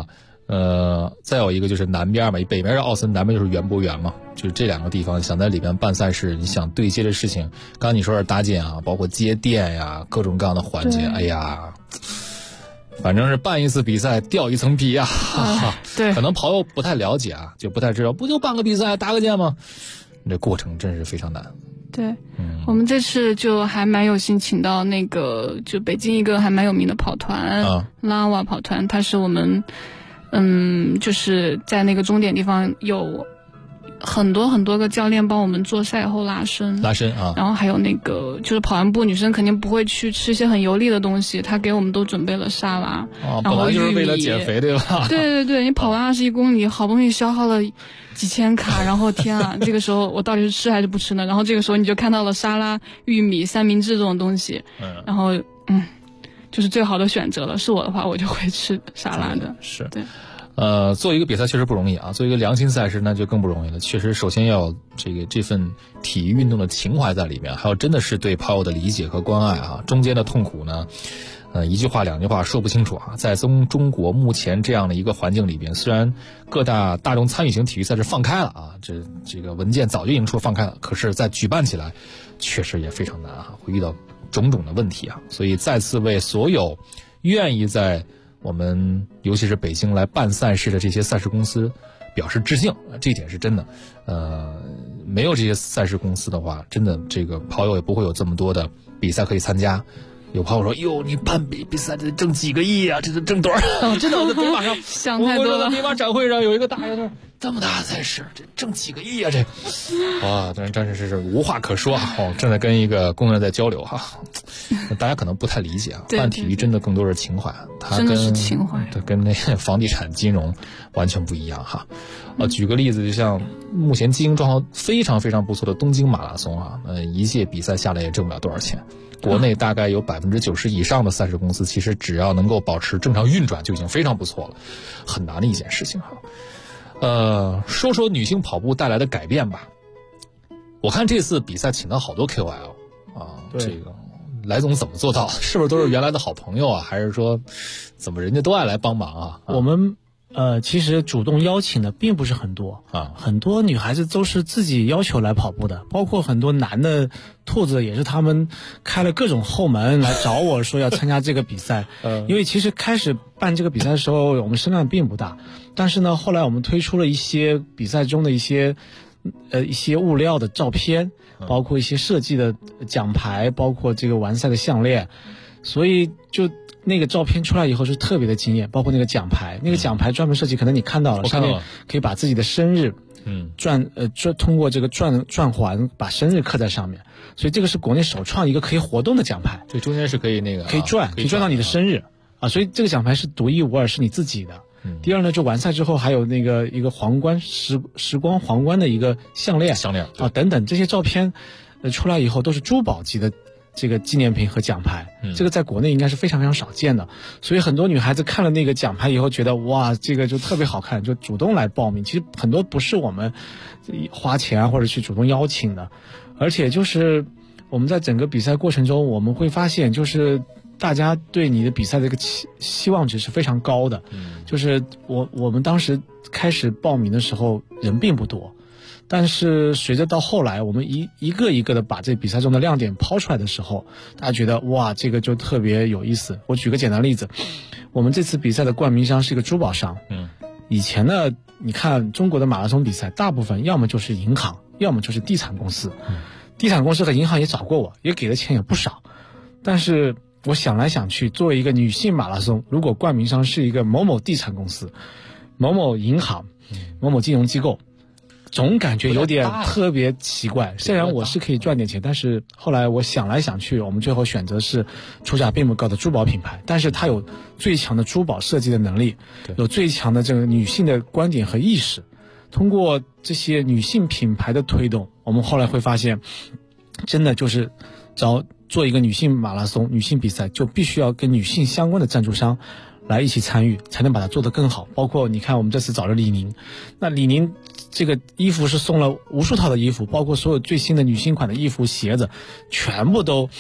再有一个就是南边嘛，北边是奥森，南边就是园博园嘛，就是这两个地方想在里边办赛事，你想对接的事情，刚刚你说是搭建啊，包括接电呀，各种各样的环节，哎呀，反正是办一次比赛掉一层皮啊， 对， 可能朋友不太了解啊，就不太知道，不就办个比赛搭个建吗？这过程真是非常难。 对，我们这次就还蛮有幸请到那个就北京一个还蛮有名的跑团，拉瓦跑团，它是我们就是在那个终点地方有很多个教练帮我们做赛后拉伸啊，然后还有那个就是跑完步女生肯定不会去吃一些很油腻的东西，他给我们都准备了沙拉，然后本来就是为了减肥对吧？ 对，你跑完21公里，好不容易消耗了几千卡，然后天啊，这个时候我到底是吃还是不吃呢？然后这个时候你就看到了沙拉、玉米、三明治这种东西，然后就是最好的选择了。是我的话，我就会吃沙拉的。 是， 对。 做一个比赛确实不容易啊，做一个良心赛事那就更不容易了。确实，首先要有这份体育运动的情怀在里面，还有真的是对跑友的理解和关爱啊。中间的痛苦呢，一句话两句话说不清楚啊。在中国目前这样的一个环境里边，虽然各大众参与型体育赛事放开了啊，这个文件早就已经说放开了，可是在举办起来确实也非常难啊，会遇到种种的问题啊。所以再次为所有愿意在我们尤其是北京来办赛事的这些赛事公司表示致敬，这一点是真的。没有这些赛事公司的话，真的这个跑友也不会有这么多的比赛可以参加。有朋友说：“哟，你办比赛得挣几个亿啊？这都挣多少？”真的，我在兵马上想太多了。 我兵马展会上有一个大爷说：“这么大的赛事，这挣几个亿啊？这，哇，真是无话可说啊！正在跟一个工人在交流哈，大家可能不太理解啊。办体育真的更多是情怀，它真的是情怀， 它跟那房地产金融完全不一样哈。举个例子，就像目前经营状况非常非常不错的东京马拉松啊，一届比赛下来也挣不了多少钱。国内大概有90%以上的赛事公司，其实只要能够保持正常运转就已经非常不错了，很难的一件事情哈。说说女性跑步带来的改变吧。我看这次比赛请到好多 KOL 啊，这个来总怎么做到？是不是都是原来的好朋友啊？还是说怎么人家都爱来帮忙啊？ 我们其实主动邀请的并不是很多啊， 很多女孩子都是自己要求来跑步的，包括很多男的兔子也是他们开了各种后门来找我说要参加这个比赛。因为其实开始办这个比赛的时候，我们声量并不大，但是呢，后来我们推出了一些比赛中的一些物料的照片，包括一些设计的奖牌，包括这个完赛的项链，所以就那个照片出来以后是特别的惊艳，包括那个奖牌，那个奖牌专门设计，可能你看到了，上面可以把自己的生日，通过这个转环把生日刻在上面，所以这个是国内首创一个可以活动的奖牌， 对，中间是可以可以转到你的生日啊，所以这个奖牌是独一无二，是你自己的。第二呢，就完赛之后还有那个一个皇冠时光皇冠的一个项链啊等等，这些照片出来以后都是珠宝级的这个纪念品和奖牌，这个在国内应该是非常非常少见的，所以很多女孩子看了那个奖牌以后觉得哇，这个就特别好看，就主动来报名。其实很多不是我们花钱啊或者去主动邀请的，而且就是我们在整个比赛过程中，我们会发现就是大家对你的比赛的一个期望值是非常高的。就是我们当时开始报名的时候人并不多，但是随着到后来我们一个一个的把这比赛中的亮点抛出来的时候，大家觉得哇，这个就特别有意思。我举个简单例子，我们这次比赛的冠名商是一个珠宝商。以前呢，你看中国的马拉松比赛大部分要么就是银行，要么就是地产公司。地产公司和银行也找过我，也给的钱也不少，但是我想来想去，作为一个女性马拉松，如果冠名商是一个某某地产公司、某某银行、某某金融机构，总感觉有点特别奇怪。虽然我是可以赚点钱，但是后来我想来想去，我们最后选择是出价并不高的珠宝品牌，但是它有最强的珠宝设计的能力，有最强的这个女性的观点和意识。通过这些女性品牌的推动，我们后来会发现，真的就是做一个女性马拉松、女性比赛，就必须要跟女性相关的赞助商来一起参与，才能把它做得更好。包括你看，我们这次找了李宁，那李宁这个衣服是送了无数套的衣服，包括所有最新的女性款的衣服、鞋子，全部都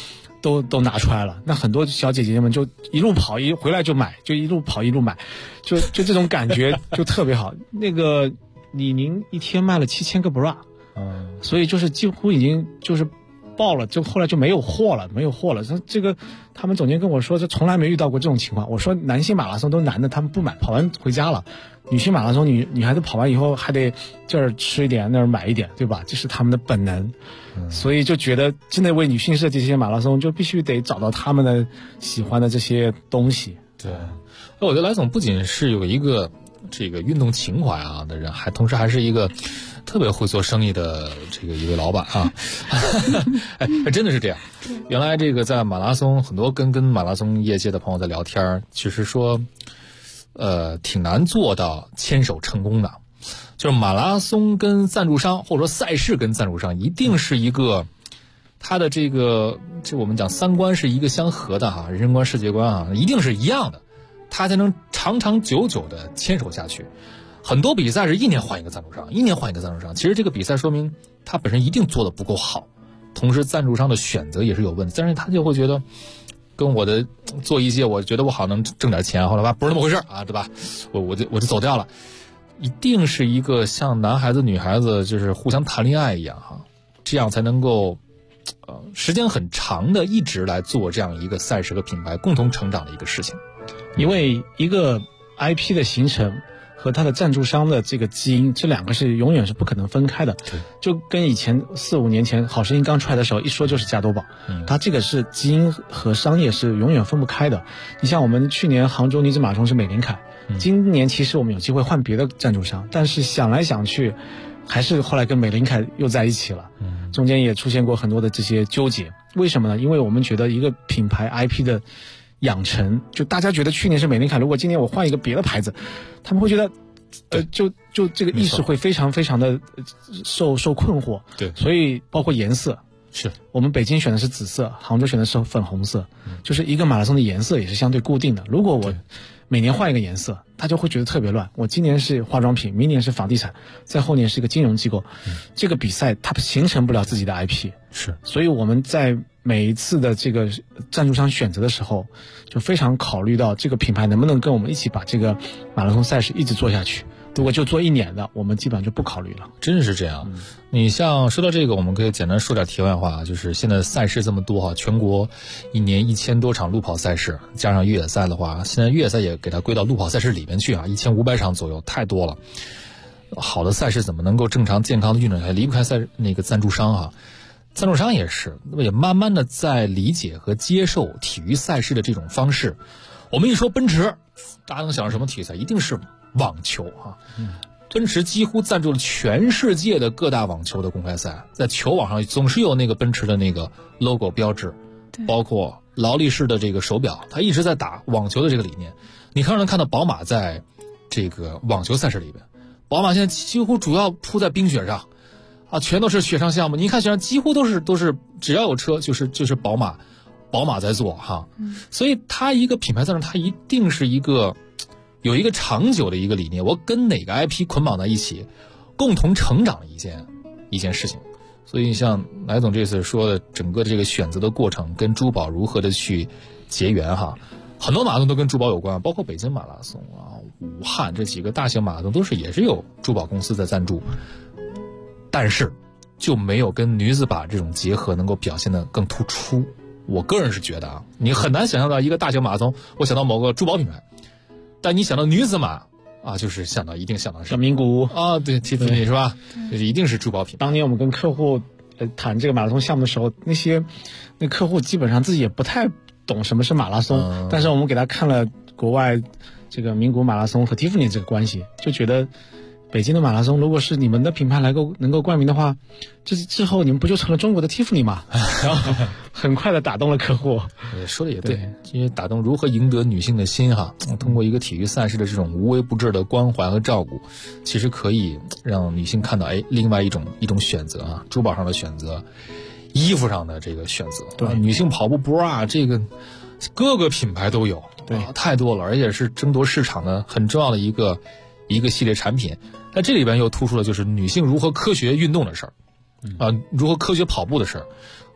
都拿出来了。那很多小姐姐们就一路跑回来就买，就一路跑一路买，就这种感觉就特别好。那个李宁一天卖了7000个 bra，所以就是几乎已经就是爆了，就后来就没有货了。这个他们总监跟我说，这从来没遇到过这种情况。我说男性马拉松都男的他们不买，跑完回家了。女性马拉松女孩子跑完以后还得这儿吃一点那儿买一点，对吧？这是他们的本能。所以就觉得真的为女性设计这些马拉松，就必须得找到他们的喜欢的这些东西。 对，我觉得来总不仅是有一个这个运动情怀啊的人，同时还是一个特别会做生意的这个一位老板啊。真的是这样。原来这个在马拉松，很多跟马拉松业界的朋友在聊天，其实说挺难做到牵手成功的。就是马拉松跟赞助商，或者说赛事跟赞助商，一定是一个他的这我们讲三观是一个相合的哈，人生观世界观啊，一定是一样的，他才能长长久久的牵手下去。很多比赛是1年换一个赞助商，1年换一个赞助商，其实这个比赛说明他本身一定做得不够好，同时赞助商的选择也是有问题，但是他就会觉得跟我的做一些我觉得我好能挣点钱，后来吧不是那么回事啊，对吧？我就走掉了。一定是一个像男孩子女孩子就是互相谈恋爱一样哈，这样才能够时间很长的一直来做这样一个赛事和品牌共同成长的一个事情。 因为一个 IP 的形成和它的赞助商的这个基因，这两个是永远是不可能分开的。就跟以前4-5年前好声音刚出来的时候，一说就是加多宝，它这个是基因和商业是永远分不开的。你像我们去年杭州女子马拉松是美林凯，今年其实我们有机会换别的赞助商，但是想来想去还是后来跟美林凯又在一起了。中间也出现过很多的这些纠结。为什么呢？因为我们觉得一个品牌 IP 的养成，就大家觉得去年是美林凯，如果今年我换一个别的牌子，他们会觉得就这个意识会非常非常的受困惑。 对， 所以包括颜色， 是我们北京选的是紫色，杭州选的是粉红色，就是一个马拉松的颜色也是相对固定的。如果我每年换一个颜色，他就会觉得特别乱。我今年是化妆品，明年是房地产，再后年是一个金融机构，这个比赛它形成不了自己的 IP。 是， 所以我们在每一次的这个赞助商选择的时候，就非常考虑到这个品牌能不能跟我们一起把这个马拉松赛事一直做下去。如果就做1年的，我们基本上就不考虑了。 真是这样。你像说到这个，我们可以简单说点题外话，就是现在赛事这么多哈，全国一年1000多场路跑赛事，加上越野赛的话，现在越野赛也给它归到路跑赛事里面去啊，1500场左右，太多了。好的赛事怎么能够正常健康的运转下来，离不开那个赞助商啊。赞助商也是，也慢慢的在理解和接受体育赛事的这种方式。我们一说奔驰，大家能想到什么体育赛？一定是网球啊。奔驰几乎赞助了全世界的各大网球的公开赛，在球网上总是有那个奔驰的那个 logo 标志，包括劳力士的这个手表，它一直在打网球的这个理念。你能看到宝马在这个网球赛事里边，宝马现在几乎主要铺在冰雪上啊，全都是雪上项目。你看雪上几乎都是只要有车就是宝马在做哈。所以它一个品牌赞助，它一定是有一个长久的一个理念，我跟哪个 IP 捆绑在一起，共同成长的一件事情。所以像来总这次说的整个这个选择的过程，跟珠宝如何的去结缘哈，很多马拉松都跟珠宝有关，包括北京马拉松啊、武汉这几个大型马拉松也是有珠宝公司在赞助，但是就没有跟女子马这种结合能够表现得更突出。我个人是觉得啊，你很难想象到一个大型马拉松，我想到某个珠宝品牌。但你想到女子马啊，就是一定想到像名古屋啊，对，蒂芙尼是吧？一定是珠宝品。 当年我们跟客户谈这个马拉松项目的时候，那客户基本上自己也不太懂什么是马拉松，但是我们给他看了国外这个名古屋马拉松和蒂芙尼这个关系，就觉得北京的马拉松如果是你们的品牌能够冠名的话，这之后你们不就成了中国的蒂芙尼吗？然后很快的打动了客户。 说的也对，因为打动如何赢得女性的心哈，通过一个体育赛事的这种无微不至的关怀和照顾，其实可以让女性看到另外一种选择啊，珠宝上的选择，衣服上的这个选择。对，女性跑步 bra 这个各个品牌都有，对，太多了，而且是争夺市场的很重要的一个系列产品。在这里边又突出了就是女性如何科学运动的事儿，如何科学跑步的事儿。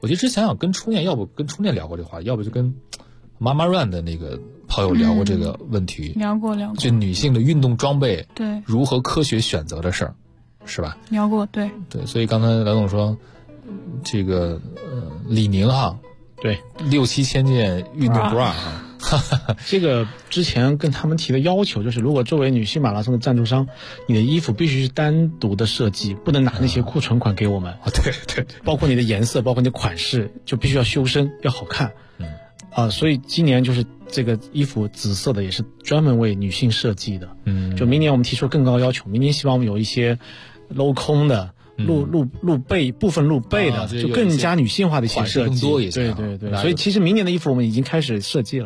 我记得之前想跟初念，要不跟初念聊过这话，要不就跟妈妈 run 的那个朋友聊过这个问题， 聊过， 就女性的运动装备对如何科学选择的事儿，是吧？ 聊过，对， 所以刚才梁总说，这个李宁哈， 对 6-7千件运动 bra 哈。 这个之前跟他们提的要求就是，如果作为女性马拉松的赞助商，你的衣服必须是单独的设计，不能拿那些库存款给我们。 对， 包括你的颜色，包括你的款式，就必须要修身，要好看。所以今年就是这个衣服紫色的也是专门为女性设计的。就明年我们提出了更高要求，明年希望我们有一些镂空的。露背部分露背的，就更加女性化的一些设计， 更多一些。 对，所以其实明年的衣服我们已经开始设计了，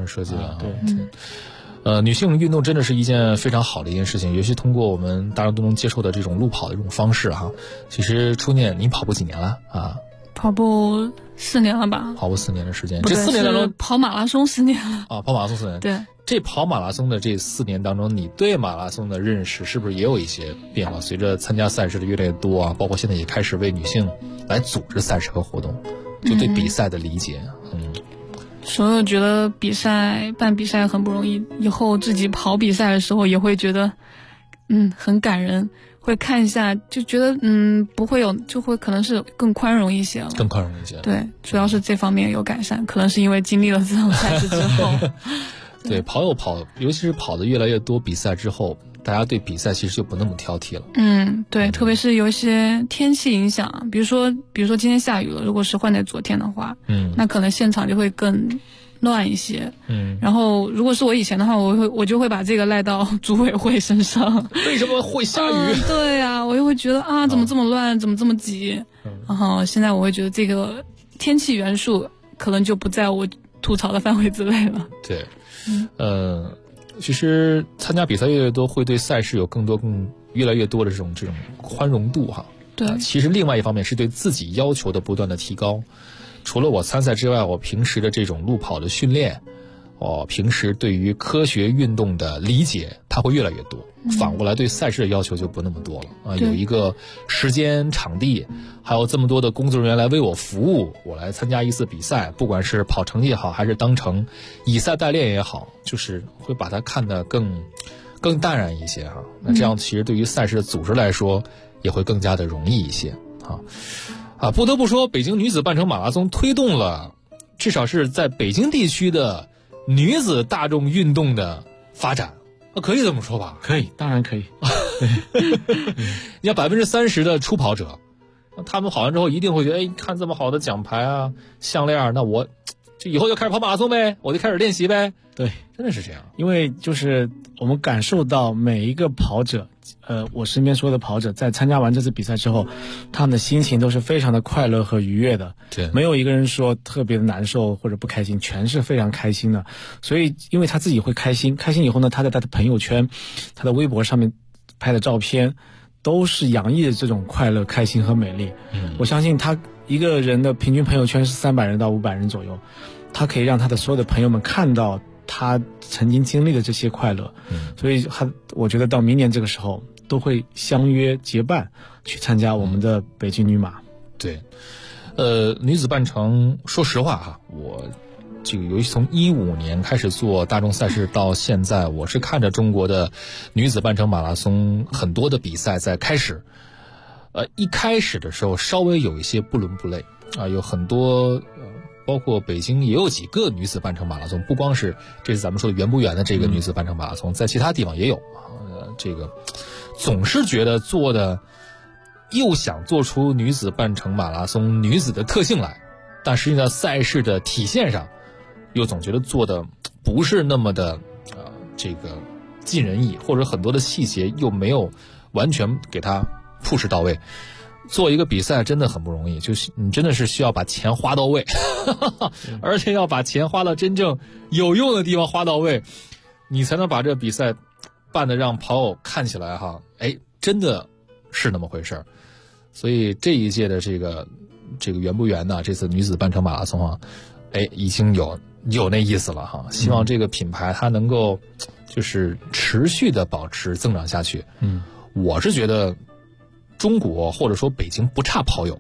对。女性运动真的是一件非常好的一件事情，尤其通过我们大家都能接受的这种路跑的这种方式哈。其实初念，您跑步几年了啊？ 跑步4年了吧？ 跑步4年的时间，这4年当中跑马拉松10年了啊！跑马拉松4年， 对。 这跑马拉松的这4年当中，你对马拉松的认识是不是也有一些变化？随着参加赛事的越来越多啊，包括现在也开始为女性来组织赛事和活动，就对比赛的理解。 所以我觉得办比赛很不容易，以后自己跑比赛的时候也会觉得很感人，会看一下就觉得不会有，就会可能是更宽容一些了， 更宽容一些。 对，主要是这方面有改善，可能是因为经历了这场赛事之后。 对，跑，尤其是跑的越来越多比赛之后，大家对比赛其实就不那么挑剔了。 对，特别是有一些天气影响，比如说今天下雨了，如果是换在昨天的话，那可能现场就会更乱一些。然后如果是我以前的话，我就会把这个赖到组委会身上。 为什么会下雨？ 对啊，我又会觉得怎么这么乱，怎么这么挤？然后现在我会觉得这个天气元素可能就不在我吐槽的范围之内了。 对。其实参加比赛越来越多，会对赛事有越来越多的这种宽容度哈。 对， 其实另外一方面是对自己要求的不断的提高。除了我参赛之外，我平时的这种路跑的训练，平时对于科学运动的理解，它会越来越多。反过来对赛事的要求就不那么多了啊！有一个时间、场地，还有这么多的工作人员来为我服务，我来参加一次比赛，不管是跑成绩也好，还是当成以赛代练也好，就是会把它看得更淡然一些哈。那这样其实对于赛事的组织来说，也会更加的容易一些啊！不得不说，北京女子半程马拉松推动了至少是在北京地区的女子大众运动的发展。可以这么说吧？ 可以，当然可以。 你看30%的初跑者，他们跑完之后一定会觉得，看这么好的奖牌啊、项链，那我就以后就开始跑马拉松呗，我就开始练习呗。 对， 真的是这样。 因为就是我们感受到每一个跑者，我身边所有的跑者在参加完这次比赛之后，他们的心情都是非常的快乐和愉悦的。 对， 没有一个人说特别的难受或者不开心，全是非常开心的。所以因为他自己会开心以后呢，他在他的朋友圈、他的微博上面拍的照片，都是洋溢着这种快乐、开心和美丽。我相信他一个人的平均朋友圈是300人到500人左右，他可以让他的所有的朋友们看到他曾经经历的这些快乐。所以我觉得到明年这个时候都会相约结伴去参加我们的北京女马。 对，女子半程，说实话哈，我这个尤其从15年开始做大众赛事到现在，我是看着中国的女子半程马拉松很多的比赛在开始，一开始的时候稍微有一些不伦不类啊，有很多包括北京也有几个女子半程马拉松，不光是这是咱们说的圆不圆的这个女子半程马拉松，在其他地方也有这个总是觉得做的又想做出女子半程马拉松女子的特性来，但实际上赛事的体现上又总觉得做的不是那么的这个尽人意，或者很多的细节又没有完全给它push到位。做一个比赛真的很不容易，就是你真的是需要把钱花到位而且要把钱花到真正有用的地方花到位，你才能把这比赛办得让跑友看起来真的是那么回事儿。所以这一届的这个圆不圆呢，这次女子半程马拉松已经有那意思了哈。希望这个品牌它能够就是持续的保持增长下去。我是觉得中国或者说北京不差跑友，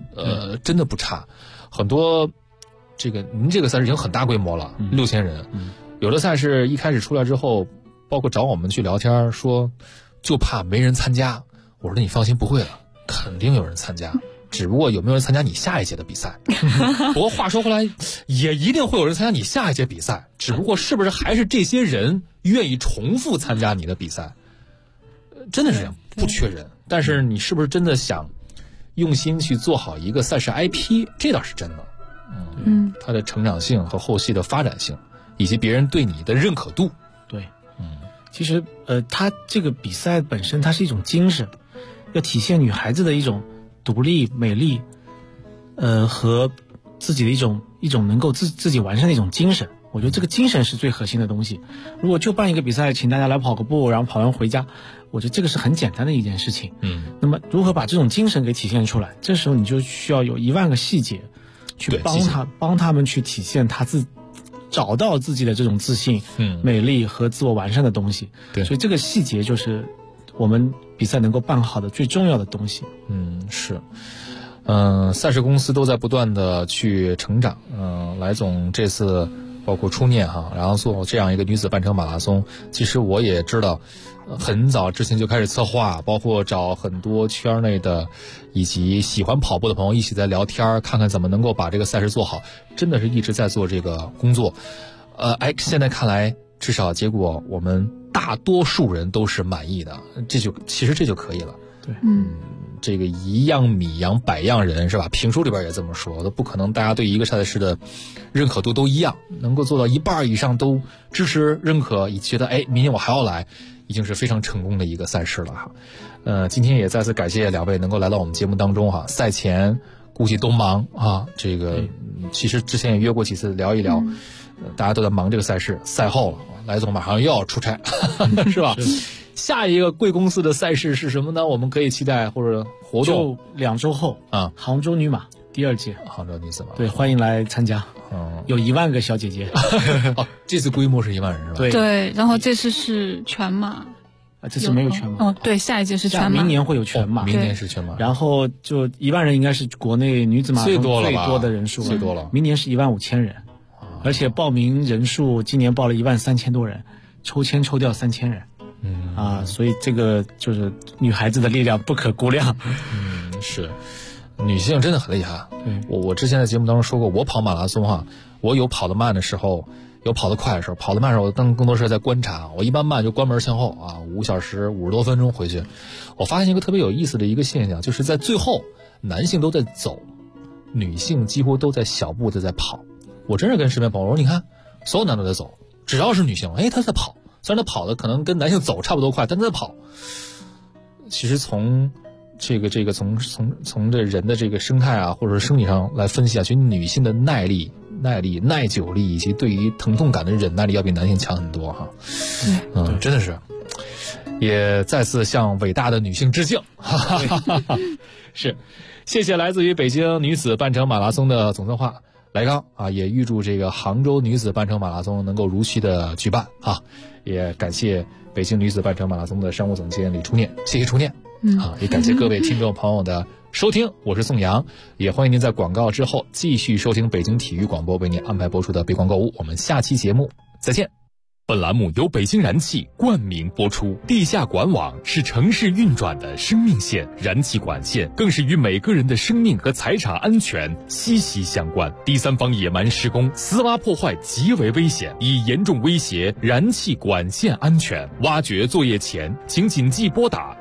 真的不差。很多您这个赛事已经很大规模了，6000人。有的赛事一开始出来之后，包括找我们去聊天说，就怕没人参加。我说你放心，不会了，肯定有人参加。只不过有没有人参加你下一届的比赛？不过话说回来，也一定会有人参加你下一届比赛，只不过是不是还是这些人愿意重复参加你的比赛？真的是这样，不缺人，但是你是不是真的想用心去做好一个赛事 IP？ 这倒是真的。它的成长性和后续的发展性，以及别人对你的认可度。 对，其实它这个比赛本身它是一种精神，要体现女孩子的一种独立、美丽，和自己的一种能够自己完善的一种精神。我觉得这个精神是最核心的东西。如果就办一个比赛，请大家来跑个步，然后跑完回家，我觉得这个是很简单的一件事情。那么如何把这种精神给体现出来？这时候你就需要有10000个细节，去帮他们去体现找到自己的这种自信、美丽和自我完善的东西。 对， 所以这个细节就是我们比赛能够办好的最重要的东西。 是。赛事公司都在不断的去成长。来总这次包括初念然后做这样一个女子半程马拉松，其实我也知道，很早之前就开始策划，包括找很多圈内的以及喜欢跑步的朋友一起在聊天，看看怎么能够把这个赛事做好，真的是一直在做这个工作。现在看来，至少结果我们大多数人都是满意的，其实这就可以了。 对， 这个一样米养百样人，是吧？评书里边也这么说，都不可能大家对一个赛事的认可度都一样，能够做到1半以上都支持认可，以觉得明年我还要来，已经是非常成功的一个赛事了哈。今天也再次感谢2位能够来到我们节目当中哈。赛前估计都忙啊，这个其实之前也约过几次聊一聊，大家都在忙这个赛事。赛后了，来总马上又要出差，是吧？下一个贵公司的赛事是什么呢？我们可以期待或者活动就2周后杭州女马第2届， 杭州女子马， 对，欢迎来参加。有10000个小姐姐。 这次规模是10000人是吧？ 对，然后这次是全马。 这次没有全马。 对，下一届是全马， 明年会有全马。 明年是全马。 然后就10000人应该是国内女子马最多的人数， 最多了。 明年是15000人，而且报名人数今年报了13000多人，抽签抽掉3000人。所以这个就是女孩子的力量不可估量。 是，女性真的很厉害。我之前在节目当中说过，我跑马拉松我有跑得慢的时候，有跑得快的时候。跑得慢的时候，我更多是在观察。我一般慢就关门向后5小时50多分钟回去。我发现一个特别有意思的一个现象，就是在最后，男性都在走，女性几乎都在小步的在跑。我真是跟身边朋友说，你看，所有男的都在走，只要是女性，她在跑。虽然他跑的可能跟男性走差不多快，但他在跑。其实从这个从这人的这个生态或者生理上来分析其实女性的耐力、耐久力以及对于疼痛感的忍耐力要比男性强很多哈。真的是，也再次向伟大的女性致敬。是，谢谢来自于北京女子半程马拉松的总策划来刚也预祝这个杭州女子半程马拉松能够如期的举办也感谢北京女子半程马拉松的商务总监李初念，谢谢初念。也感谢各位听众朋友的收听，我是宋阳，也欢迎您在广告之后继续收听北京体育广播为您安排播出的北广购物，我们下期节目再见。 本栏目由北京燃气冠名播出。地下管网是城市运转的生命线，燃气管线更是与每个人的生命和财产安全息息相关。第三方野蛮施工、私挖破坏极为危险，已严重威胁燃气管线安全。挖掘作业前，请谨记拨打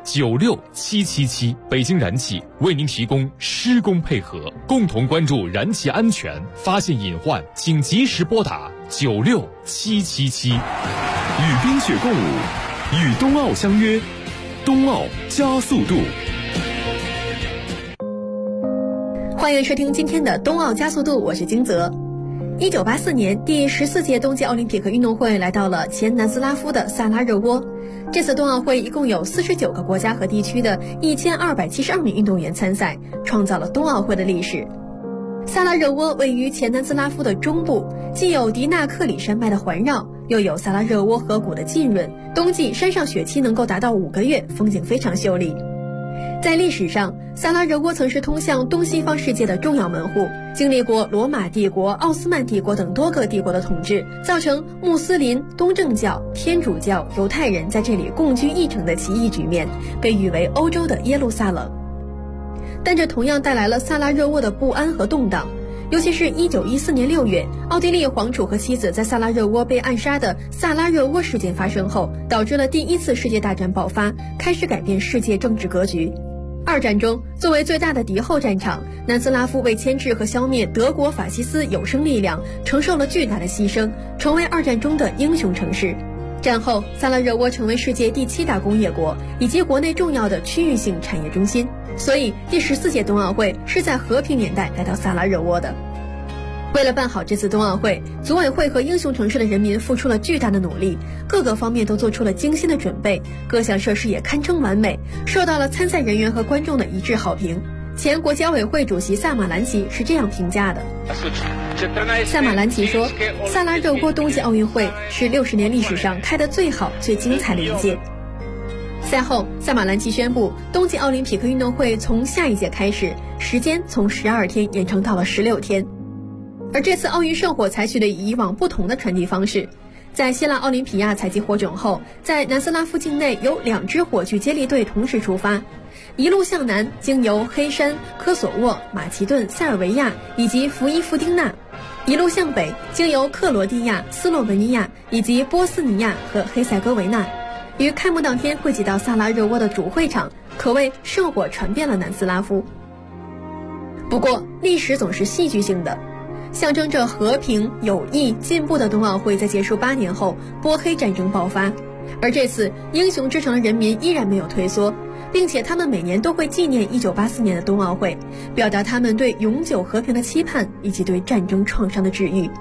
96777。北京燃气为您提供施工配合，共同关注燃气安全，发现隐患，请及时拨打96777。 与冰雪共舞，与冬奥相约，冬奥加速度。 欢迎收听今天的冬奥加速度，我是金泽。1984年第14届冬季奥林匹克运动会来到了前南斯拉夫的萨拉热窝。这次冬奥会一共有49个国家和地区的1272名运动员参赛，创造了冬奥会的历史。萨拉热窝位于前南斯拉夫的中部，既有迪纳克里山脉的环绕，又有萨拉热窝河谷的浸润，冬季山上雪期能够达到5个月，风景非常秀丽。 在历史上，萨拉热窝曾是通向东西方世界的重要门户，经历过罗马帝国、奥斯曼帝国等多个帝国的统治，造成穆斯林、东正教、天主教、犹太人在这里共居一城的奇异局面，被誉为欧洲的耶路撒冷。但这同样带来了萨拉热窝的不安和动荡，尤其是1914年6月，奥地利皇储和妻子在萨拉热窝被暗杀的萨拉热窝事件发生后，导致了第一次世界大战爆发，开始改变世界政治格局。二战中，作为最大的敌后战场，南斯拉夫为牵制和消灭德国法西斯有生力量，承受了巨大的牺牲，成为二战中的英雄城市。战后，萨拉热窝成为世界第7大工业国，以及国内重要的区域性产业中心。所以，第14届冬奥会是在和平年代来到萨拉热窝的。为了办好这次冬奥会，组委会和英雄城市的人民付出了巨大的努力，各个方面都做出了精心的准备，各项设施也堪称完美，受到了参赛人员和观众的一致好评。前国家委会主席萨马兰奇是这样评价的。萨马兰奇说，萨拉热窝冬季奥运会是60年历史上开得最好、最精彩的一届。赛后，萨马兰奇宣布，冬季奥林匹克运动会从下一届开始，时间从12天延长到了16天。而这次奥运圣火采取了与以往不同的传递方式，在希腊奥林匹亚采集火种后，在南斯拉夫境内有2支火炬接力队同时出发，一路向南，经由黑山、科索沃、马其顿、塞尔维亚以及弗伊夫丁纳，一路向北，经由克罗地亚、斯洛文尼亚以及波斯尼亚和黑塞哥维那，于开幕当天汇集到萨拉热窝的主会场，可谓圣火传遍了南斯拉夫。不过，历史总是戏剧性的。象征着和平、友谊、进步的冬奥会在结束8年后，波黑战争爆发。而这次英雄之城的人民依然没有退缩，并且他们每年都会纪念1984年的冬奥会，表达他们对永久和平的期盼以及对战争创伤的治愈。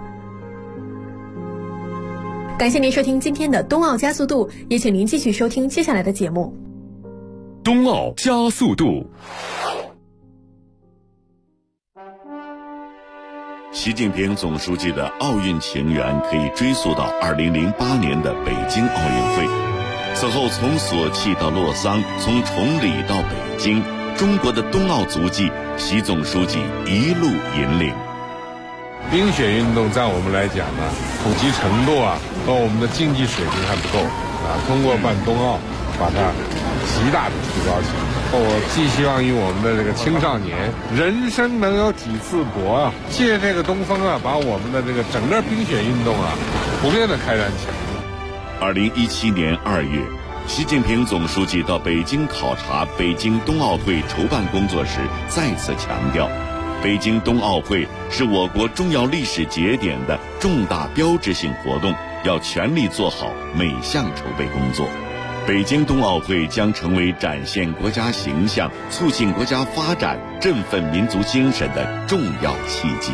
感谢您收听今天的冬奥加速度，也请您继续收听接下来的节目。 冬奥加速度。习近平总书记的奥运情缘可以追溯到2008年的北京奥运会。此后从索契到洛桑，从崇礼到北京，中国的冬奥足迹，习总书记一路引领。 冰雪运动在我们来讲呢，普及程度和我们的竞技水平还不够通过办冬奥，把它极大的提高起来。我寄希望于我们的这个青少年，人生能有几次搏借这个东风把我们的这个整个冰雪运动普遍的开展起来。 2017年2月，习近平总书记到北京考察北京冬奥会筹办工作时，再次强调，北京冬奥会是我国重要历史节点的重大标志性活动，要全力做好每项筹备工作。北京冬奥会将成为展现国家形象、促进国家发展、振奋民族精神的重要契机。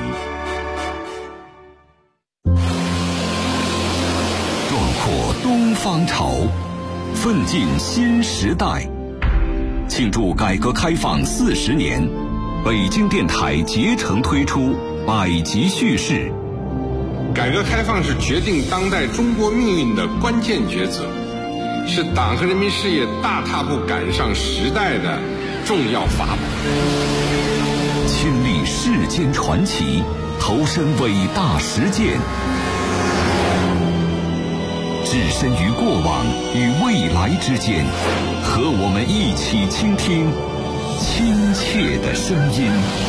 壮阔东方潮，奋进新时代。庆祝改革开放40年，北京电台竭诚推出百集叙事。 改革开放是决定当代中国命运的关键抉择，是党和人民事业大踏步赶上时代的重要法宝。 亲历世间传奇，投身伟大实践，置身于过往与未来之间，和我们一起倾听亲切的声音。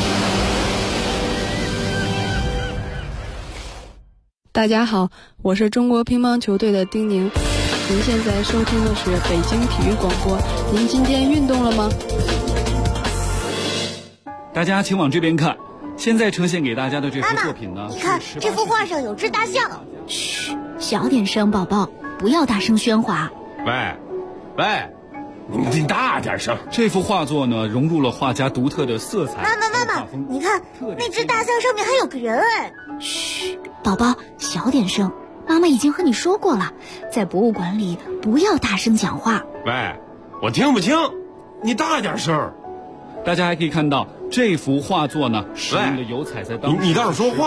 大家好，我是中国乒乓球队的丁宁。您现在收听的是北京体育广播。您今天运动了吗？ 大家请往这边看，现在呈现给大家的这幅作品呢， 你看这幅画上有只大象。 嘘，小点声，宝宝，不要大声喧哗。 喂，你大点声。 这幅画作呢，融入了画家独特的色彩。 妈妈，你看那只大象上面还有个人哎。 嘘，宝宝，小点声。妈妈已经和你说过了，在博物馆里不要大声讲话。 喂，我听不清，你大点声。 大家还可以看到这幅画作呢，使用的油彩在当时， 你倒是说话。